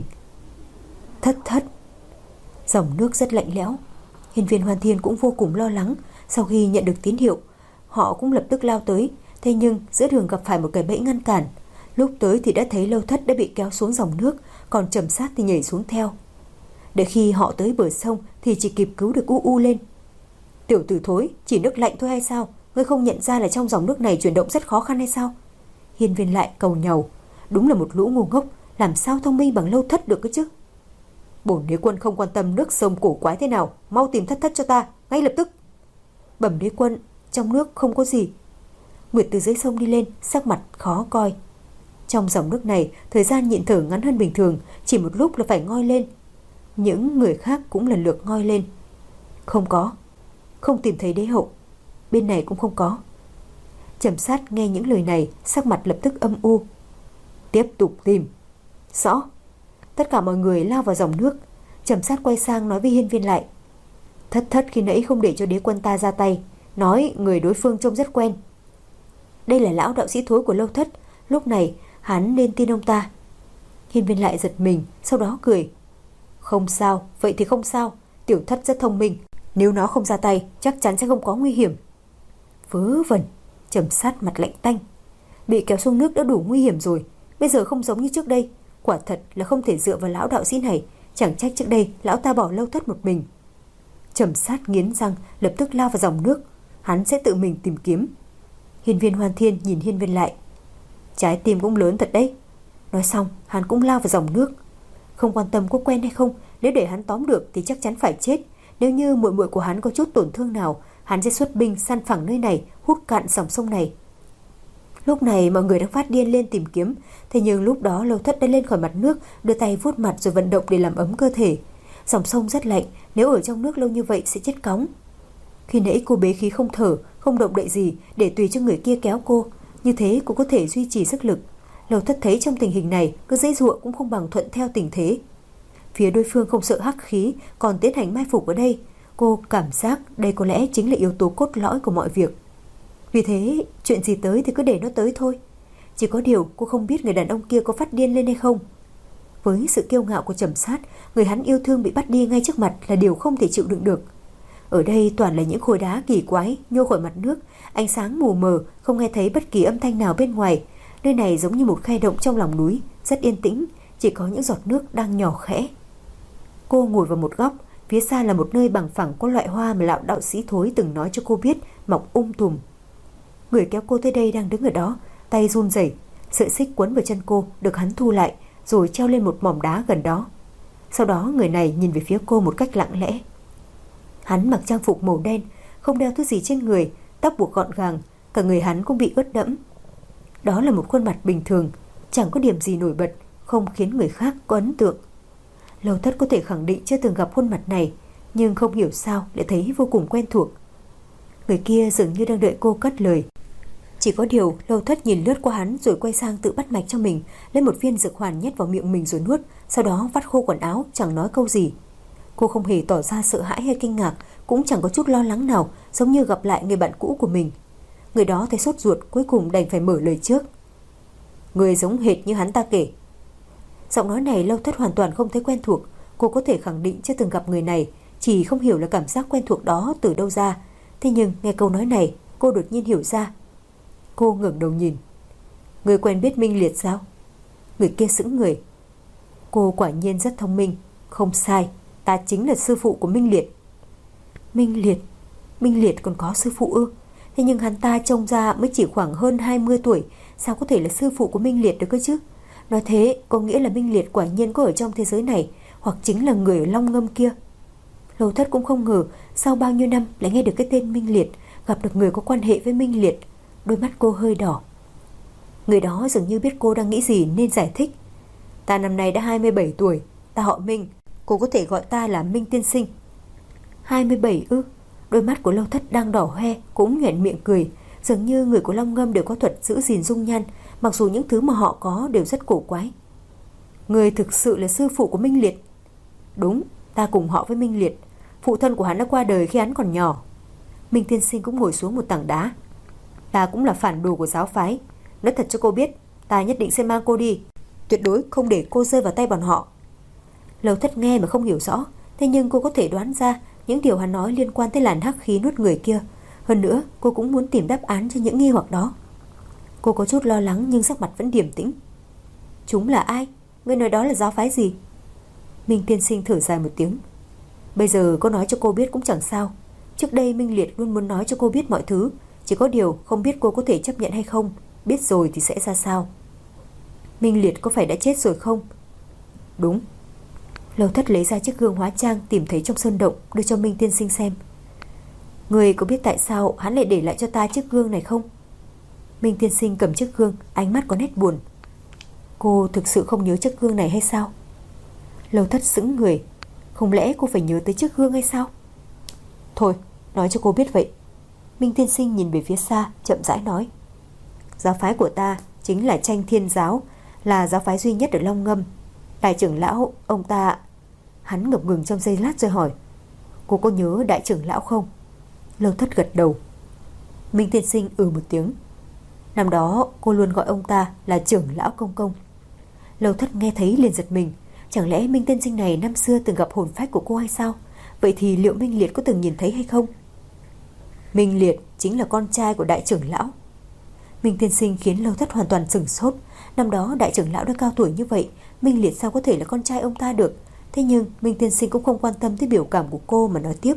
Thất Thất! Dòng nước rất lạnh lẽo. Hiên Viên Hoan Thiên cũng vô cùng lo lắng. Sau khi nhận được tín hiệu, họ cũng lập tức lao tới. Thế nhưng giữa đường gặp phải một cái bẫy ngăn cản. Lúc tới thì đã thấy Lâu Thất đã bị kéo xuống dòng nước, còn Trầm Sát thì nhảy xuống theo. Để khi họ tới bờ sông thì chỉ kịp cứu được U U lên. Tiểu tử thối, chỉ nước lạnh thôi hay sao? Ngươi không nhận ra là trong dòng nước này chuyển động rất khó khăn hay sao? Hiên Viên Lại cầu nhàu. Đúng là một lũ ngu ngốc, làm sao thông minh bằng Lâu Thất được cơ chứ? Bổn đế quân không quan tâm nước sông cổ quái thế nào, mau tìm Thất Thất cho ta, ngay lập tức. Bẩm đế quân, trong nước không có gì. Nguyệt từ dưới sông đi lên, sắc mặt khó coi. Trong dòng nước này, thời gian nhịn thở ngắn hơn bình thường, chỉ một lúc là phải ngoi lên. Những người khác cũng lần lượt ngoi lên. Không có, không tìm thấy đế hậu. Bên này cũng không có. Trầm Sát nghe những lời này, sắc mặt lập tức âm u. Tiếp tục tìm. Rõ. Tất cả mọi người lao vào dòng nước. Trầm Sát quay sang nói với Hiên Viên lại. Thất thất khi nãy không để cho đế quân ta ra tay, nói người đối phương trông rất quen. Đây là lão đạo sĩ thối của Lâu Thất, lúc này hắn nên tin ông ta. Hiên Viên lại giật mình, sau đó cười. Không sao, vậy thì không sao. Tiểu Thất rất thông minh, nếu nó không ra tay chắc chắn sẽ không có nguy hiểm. Vớ vẩn. Trầm Sát mặt lạnh tanh. Bị kéo xuống nước đã đủ nguy hiểm rồi, bây giờ không giống như trước đây. Quả thật là không thể dựa vào lão đạo sĩ này. Chẳng trách trước đây lão ta bỏ Lâu Thất một mình. Trầm Sát nghiến răng, lập tức lao vào dòng nước. Hắn sẽ tự mình tìm kiếm. Hiên Viên Hoan Thiên nhìn Hiên Viên lại. Trái tim cũng lớn thật đấy. Nói xong hắn cũng lao vào dòng nước. Không quan tâm có quen hay không, nếu để hắn tóm được thì chắc chắn phải chết. Nếu như muội muội của hắn có chút tổn thương nào, hắn sẽ xuất binh săn phẳng nơi này, hút cạn dòng sông này. Lúc này mọi người đang phát điên lên tìm kiếm, thế nhưng lúc đó Lâu Thất đã lên khỏi mặt nước, đưa tay vuốt mặt rồi vận động để làm ấm cơ thể. Dòng sông rất lạnh, nếu ở trong nước lâu như vậy sẽ chết cóng. Khi nãy cô bế khí không thở, không động đậy gì, để tùy cho người kia kéo cô, như thế cũng có thể duy trì sức lực. Lâu Thất thấy trong tình hình này, cứ dãy dụa cũng không bằng thuận theo tình thế. Phía đối phương không sợ hắc khí, còn tiến hành mai phục ở đây. Cô cảm giác đây có lẽ chính là yếu tố cốt lõi của mọi việc. Vì thế, chuyện gì tới thì cứ để nó tới thôi. Chỉ có điều cô không biết người đàn ông kia có phát điên lên hay không. Với sự kiêu ngạo của Trầm Sát, người hắn yêu thương bị bắt đi ngay trước mặt là điều không thể chịu đựng được. Ở đây toàn là những khối đá kỳ quái nhô khỏi mặt nước, ánh sáng mù mờ, không nghe thấy bất kỳ âm thanh nào bên ngoài. Nơi này giống như một khe động trong lòng núi, rất yên tĩnh, chỉ có những giọt nước đang nhỏ khẽ. Cô ngồi vào một góc, phía xa là một nơi bằng phẳng có loại hoa mà lão đạo sĩ thối từng nói cho cô biết, mọc um tùm. Người kéo cô tới đây đang đứng ở đó, tay run rẩy, sợi xích quấn vào chân cô được hắn thu lại, rồi treo lên một mỏm đá gần đó. Sau đó người này nhìn về phía cô một cách lặng lẽ. Hắn mặc trang phục màu đen, không đeo thứ gì trên người, tóc buộc gọn gàng, cả người hắn cũng bị ướt đẫm. Đó là một khuôn mặt bình thường, chẳng có điểm gì nổi bật, không khiến người khác có ấn tượng. Lâu Thất có thể khẳng định chưa từng gặp khuôn mặt này, nhưng không hiểu sao lại thấy vô cùng quen thuộc. Người kia dường như đang đợi cô cất lời. Chỉ có điều Lâu Thất nhìn lướt qua hắn rồi quay sang tự bắt mạch cho mình, lấy một viên dược hoàn nhét vào miệng mình rồi nuốt, sau đó vắt khô quần áo, chẳng nói câu gì. Cô không hề tỏ ra sợ hãi hay kinh ngạc, cũng chẳng có chút lo lắng nào, giống như gặp lại người bạn cũ của mình. Người đó thấy sốt ruột, cuối cùng đành phải mở lời trước. Người giống hệt như hắn ta kể. Giọng nói này Lâu Thất hoàn toàn không thấy quen thuộc. Cô có thể khẳng định chưa từng gặp người này, chỉ không hiểu là cảm giác quen thuộc đó từ đâu ra. Thế nhưng nghe câu nói này, cô đột nhiên hiểu ra. Cô ngẩng đầu nhìn. Người quen biết Minh Liệt sao? Người kia sững người. Cô quả nhiên rất thông minh. Không sai, ta chính là sư phụ của Minh Liệt. Minh Liệt? Minh Liệt còn có sư phụ ư? Thế nhưng hắn ta trông ra mới chỉ khoảng hơn hai mươi tuổi, sao có thể là sư phụ của Minh Liệt được cơ chứ? Nói thế có nghĩa là Minh Liệt quả nhiên có ở trong thế giới này, hoặc chính là người ở Long Ngâm kia. Lâu Thất cũng không ngờ sau bao nhiêu năm lại nghe được cái tên Minh Liệt, gặp được người có quan hệ với Minh Liệt. Đôi mắt cô hơi đỏ. Người đó dường như biết cô đang nghĩ gì nên giải thích. Ta năm nay đã hai mươi bảy tuổi, ta họ Minh, cô có thể gọi ta là Minh tiên sinh. hai mươi bảy ư? Đôi mắt của Lâu Thất đang đỏ hoe, cũng nhoẻn miệng cười. Dường như người của Long Ngâm đều có thuật giữ gìn dung nhan, mặc dù những thứ mà họ có đều rất cổ quái. Người thực sự là sư phụ của Minh Liệt? Đúng, ta cùng họ với Minh Liệt. Phụ thân của hắn đã qua đời khi hắn còn nhỏ. Minh tiên sinh cũng ngồi xuống một tảng đá. Ta cũng là phản đồ của giáo phái. Nói thật cho cô biết, ta nhất định sẽ mang cô đi, tuyệt đối không để cô rơi vào tay bọn họ. Lâu Thất nghe mà không hiểu rõ, thế nhưng cô có thể đoán ra những điều hắn nói liên quan tới làn hắc khí nuốt người kia. Hơn nữa cô cũng muốn tìm đáp án cho những nghi hoặc đó. Cô có chút lo lắng nhưng sắc mặt vẫn điềm tĩnh. Chúng là ai? Ngươi nói đó là giáo phái gì? Minh tiên sinh thở dài một tiếng. Bây giờ có nói cho cô biết cũng chẳng sao. Trước đây Minh Liệt luôn muốn nói cho cô biết mọi thứ, chỉ có điều không biết cô có thể chấp nhận hay không. Biết rồi thì sẽ ra sao. Minh Liệt có phải đã chết rồi không? Đúng. Lâu Thất lấy ra chiếc gương hóa trang tìm thấy trong sơn động, đưa cho Minh tiên sinh xem. Người có biết tại sao hắn lại để lại cho ta chiếc gương này không? Minh tiên sinh cầm chiếc gương, ánh mắt có nét buồn. Cô thực sự không nhớ chiếc gương này hay sao? Lâu Thất sững người. Không lẽ cô phải nhớ tới chiếc gương hay sao? Thôi, nói cho cô biết vậy. Minh tiên sinh nhìn về phía xa, chậm rãi nói. Giáo phái của ta chính là Tranh Thiên giáo, là giáo phái duy nhất ở Long Ngâm. Đại trưởng lão, ông ta... Hắn ngập ngừng trong giây lát rồi hỏi. Cô có nhớ đại trưởng lão không? Lâu Thất gật đầu. Minh tiên sinh ừ một tiếng. Năm đó cô luôn gọi ông ta là trưởng lão công công. Lâu Thất nghe thấy liền giật mình. Chẳng lẽ Minh tiên sinh này năm xưa từng gặp hồn phách của cô hay sao? Vậy thì liệu Minh Liệt có từng nhìn thấy hay không? Minh Liệt chính là con trai của đại trưởng lão. Minh tiên sinh khiến Lâu Thất hoàn toàn sửng sốt. Năm đó đại trưởng lão đã cao tuổi như vậy, Minh Liệt sao có thể là con trai ông ta được? Thế nhưng Minh tiên sinh cũng không quan tâm tới biểu cảm của cô mà nói tiếp.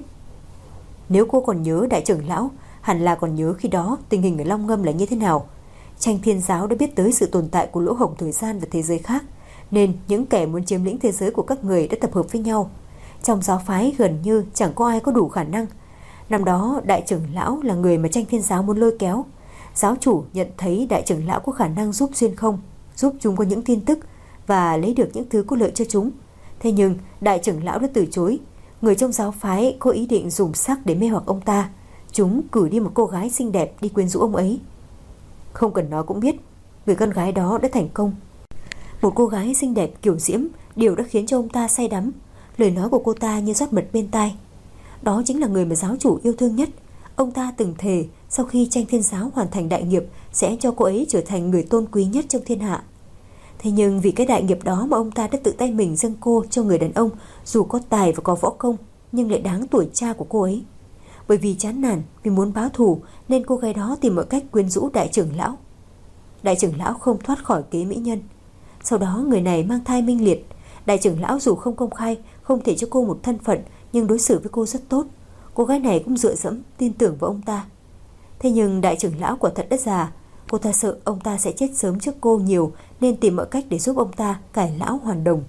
Nếu cô còn nhớ đại trưởng lão, hẳn là còn nhớ khi đó tình hình ở Long Ngâm là như thế nào. Tranh Thiên giáo đã biết tới sự tồn tại của lỗ hổng thời gian và thế giới khác, nên những kẻ muốn chiếm lĩnh thế giới của các người đã tập hợp với nhau. Trong giáo phái gần như chẳng có ai có đủ khả năng. Năm đó đại trưởng lão là người mà Tranh Thiên giáo muốn lôi kéo. Giáo chủ nhận thấy đại trưởng lão có khả năng giúp xuyên không, giúp chúng có những tin tức và lấy được những thứ có lợi cho chúng. Thế nhưng đại trưởng lão đã từ chối. Người trong giáo phái có ý định dùng sắc để mê hoặc ông ta. Chúng cử đi một cô gái xinh đẹp đi quyến rũ ông ấy. Không cần nói cũng biết, người con gái đó đã thành công. Một cô gái xinh đẹp kiểu diễm, điều đã khiến cho ông ta say đắm. Lời nói của cô ta như rót mật bên tai. Đó chính là người mà giáo chủ yêu thương nhất. Ông ta từng thề sau khi Tranh Thiên giáo hoàn thành đại nghiệp sẽ cho cô ấy trở thành người tôn quý nhất trong thiên hạ. Thế nhưng vì cái đại nghiệp đó mà ông ta đã tự tay mình dâng cô cho người đàn ông dù có tài và có võ công nhưng lại đáng tuổi cha của cô ấy. Bởi vì chán nản, vì muốn báo thù nên cô gái đó tìm mọi cách quyến rũ đại trưởng lão. Đại trưởng lão không thoát khỏi kế mỹ nhân. Sau đó người này mang thai Minh Liệt. Đại trưởng lão dù không công khai, không thể cho cô một thân phận, nhưng đối xử với cô rất tốt. Cô gái này cũng dựa dẫm, tin tưởng vào ông ta. Thế nhưng đại trưởng lão quả thật đã già. Cô ta sợ ông ta sẽ chết sớm trước cô nhiều, nên tìm mọi cách để giúp ông ta cải lão hoàn đồng.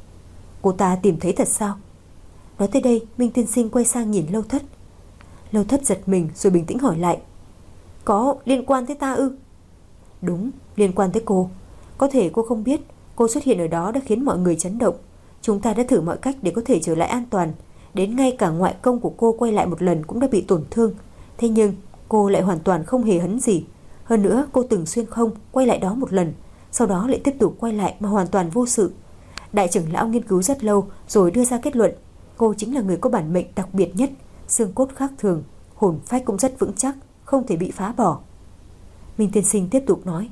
Cô ta tìm thấy thật sao? Nói tới đây, Minh tiên sinh quay sang nhìn Lâu Thất. Lâu Thất giật mình rồi bình tĩnh hỏi lại. Có liên quan tới ta ư? Đúng, liên quan tới cô. Có thể cô không biết, cô xuất hiện ở đó đã khiến mọi người chấn động. Chúng ta đã thử mọi cách để có thể trở lại an toàn. Đến ngay cả ngoại công của cô quay lại một lần cũng đã bị tổn thương. Thế nhưng cô lại hoàn toàn không hề hấn gì. Hơn nữa cô từng xuyên không quay lại đó một lần, sau đó lại tiếp tục quay lại mà hoàn toàn vô sự. Đại trưởng lão nghiên cứu rất lâu rồi đưa ra kết luận. Cô chính là người có bản mệnh đặc biệt nhất, xương cốt khác thường, hồn phách cũng rất vững chắc, không thể bị phá bỏ. Minh tiên sinh tiếp tục nói.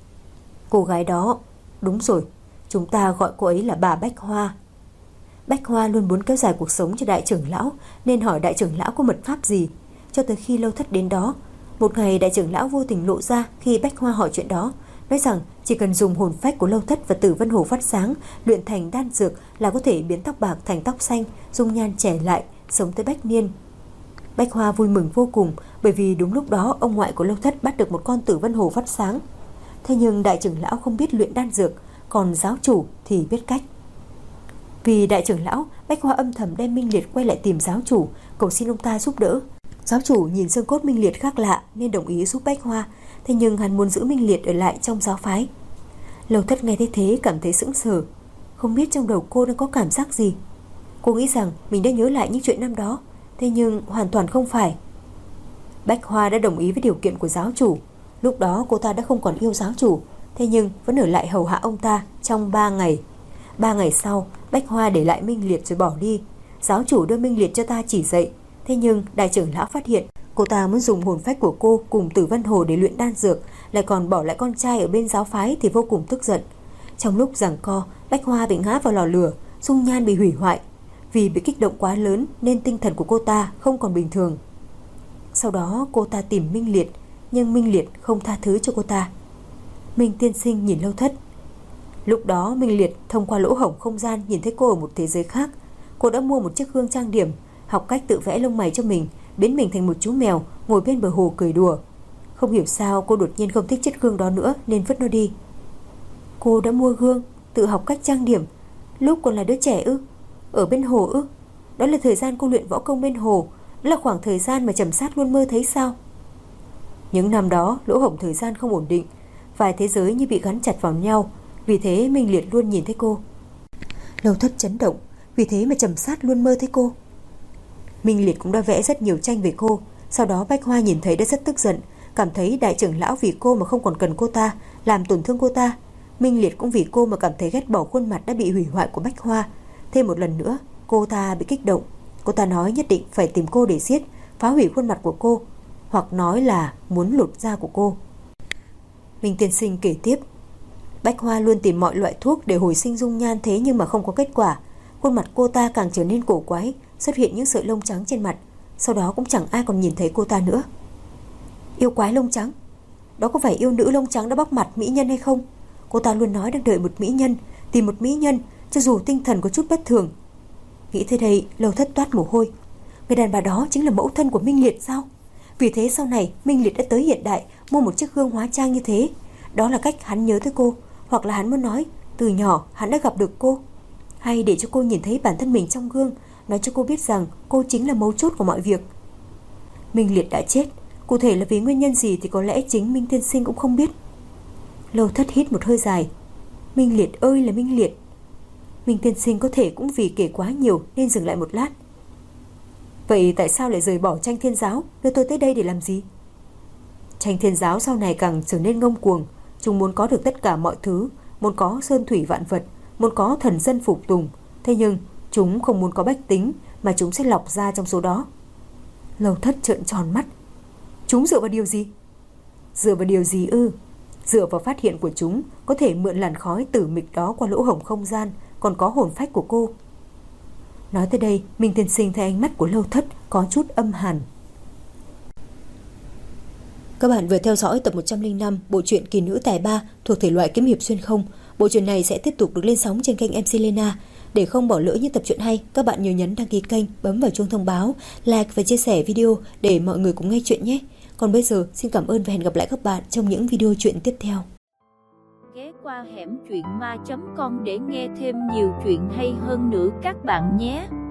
Cô gái đó, đúng rồi, chúng ta gọi cô ấy là bà Bách Hoa. Bách Hoa luôn muốn kéo dài cuộc sống cho đại trưởng lão, nên hỏi đại trưởng lão có mật pháp gì. Cho tới khi Lâu Thất đến đó, một ngày đại trưởng lão vô tình lộ ra khi Bách Hoa hỏi chuyện đó, nói rằng chỉ cần dùng hồn phách của Lâu Thất và Tử Vân Hồ phát sáng luyện thành đan dược là có thể biến tóc bạc thành tóc xanh, dung nhan trẻ lại, sống tới bách niên. Bách Hoa vui mừng vô cùng, bởi vì đúng lúc đó ông ngoại của Lâu Thất bắt được một con Tử Vân Hồ phát sáng. Thế nhưng đại trưởng lão không biết luyện đan dược, còn giáo chủ thì biết cách. Vì đại trưởng lão, Bách Hoa âm thầm đem Minh Liệt quay lại tìm giáo chủ, cầu xin ông ta giúp đỡ. Giáo chủ nhìn xương cốt Minh Liệt khác lạ nên đồng ý giúp Bách Hoa. Thế nhưng hắn muốn giữ Minh Liệt ở lại trong giáo phái. Lâu Thất nghe thấy thế cảm thấy sững sờ. Không biết trong đầu cô đang có cảm giác gì. Cô nghĩ rằng mình đã nhớ lại những chuyện năm đó, thế nhưng hoàn toàn không phải. Bách Hoa đã đồng ý với điều kiện của giáo chủ. Lúc đó cô ta đã không còn yêu giáo chủ, thế nhưng vẫn ở lại hầu hạ ông ta trong ba ngày. Ba ngày sau, Bách Hoa để lại Minh Liệt rồi bỏ đi. Giáo chủ đưa Minh Liệt cho ta chỉ dạy. Thế nhưng đại trưởng lão phát hiện cô ta muốn dùng hồn phách của cô cùng Tử Vân Hồ để luyện đan dược, lại còn bỏ lại con trai ở bên giáo phái thì vô cùng tức giận. Trong lúc giằng co, Bách Hoa bị ngã vào lò lửa, dung nhan bị hủy hoại. Vì bị kích động quá lớn nên tinh thần của cô ta không còn bình thường. Sau đó cô ta tìm Minh Liệt, nhưng Minh Liệt không tha thứ cho cô ta. Minh tiên sinh nhìn Lâu Thất. Lúc đó Minh Liệt thông qua lỗ hổng không gian nhìn thấy cô ở một thế giới khác. Cô đã mua một chiếc gương trang điểm, học cách tự vẽ lông mày cho mình, biến mình thành một chú mèo ngồi bên bờ hồ cười đùa. Không hiểu sao cô đột nhiên không thích chiếc gương đó nữa nên vứt nó đi. Cô đã mua gương, tự học cách trang điểm lúc còn là đứa trẻ ư? Ở bên hồ ư? Đó là thời gian cô luyện võ công bên hồ. Đó là khoảng thời gian mà Trầm Sát luôn mơ thấy sao? Những năm đó, lỗ hổng thời gian không ổn định, vài thế giới như bị gắn chặt vào nhau, vì thế Minh Liệt luôn nhìn thấy cô. Lâu Thất chấn động, vì thế mà Trầm Sát luôn mơ thấy cô. Minh Liệt cũng đã vẽ rất nhiều tranh về cô. Sau đó Bách Hoa nhìn thấy đã rất tức giận, cảm thấy đại trưởng lão vì cô mà không còn cần cô ta, làm tổn thương cô ta. Minh Liệt cũng vì cô mà cảm thấy ghét bỏ khuôn mặt đã bị hủy hoại của Bách Hoa. Thêm một lần nữa, cô ta bị kích động. Cô ta nói nhất định phải tìm cô để giết, phá hủy khuôn mặt của cô, hoặc nói là muốn lột da của cô. Minh tiên sinh kể tiếp, Bách Hoa luôn tìm mọi loại thuốc để hồi sinh dung nhan, thế nhưng mà không có kết quả. Khuôn mặt cô ta càng trở nên cổ quái, xuất hiện những sợi lông trắng trên mặt. Sau đó cũng chẳng ai còn nhìn thấy cô ta nữa. Yêu quái lông trắng? Đó có phải yêu nữ lông trắng đã bóc mặt mỹ nhân hay không? Cô ta luôn nói đang đợi một mỹ nhân, tìm một mỹ nhân, cho dù tinh thần có chút bất thường. Nghĩ tới đây, Lâu Thất toát mồ hôi. Người đàn bà đó chính là mẫu thân của Minh Liệt sao? Vì thế sau này Minh Liệt đã tới hiện đại mua một chiếc gương hóa trang như thế. Đó là cách hắn nhớ tới cô, hoặc là hắn muốn nói từ nhỏ hắn đã gặp được cô, hay để cho cô nhìn thấy bản thân mình trong gương, nói cho cô biết rằng cô chính là mấu chốt của mọi việc. Minh Liệt đã chết, cụ thể là vì nguyên nhân gì thì có lẽ chính Minh tiên sinh cũng không biết. Lâu Thất hít một hơi dài. Minh Liệt ơi là Minh Liệt. Minh tiên sinh có thể cũng vì kể quá nhiều nên dừng lại một lát. Vậy tại sao lại rời bỏ tranh thiên giáo, đưa tôi tới đây để làm gì? Tranh thiên giáo sau này càng trở nên ngông cuồng. Chúng muốn có được tất cả mọi thứ, muốn có sơn thủy vạn vật, muốn có thần dân phục tùng. Thế nhưng chúng không muốn có bách tính, mà chúng sẽ lọc ra trong số đó. Lâu Thất trợn tròn mắt. Chúng dựa vào điều gì? Dựa vào điều gì ư? Dựa vào phát hiện của chúng có thể mượn làn khói tử mịch đó qua lỗ hổng không gian, còn có hồn phách của cô. Nói tới đây, Minh tiên sinh thấy ánh mắt của Lâu Thất có chút âm hàn. Các bạn vừa theo dõi tập một trăm lẻ năm bộ truyện Kỳ Nữ Tài Ba thuộc thể loại kiếm hiệp xuyên không. Bộ truyện này sẽ tiếp tục được lên sóng trên kênh em xê Lena. Để không bỏ lỡ những tập truyện hay, các bạn nhớ nhấn đăng ký kênh, bấm vào chuông thông báo, like và chia sẻ video để mọi người cùng nghe chuyện nhé. Còn bây giờ, xin cảm ơn và hẹn gặp lại các bạn trong những video truyện tiếp theo. Ghé qua hẻm truyện ma chấm com để nghe thêm nhiều chuyện hay hơn nữa các bạn nhé.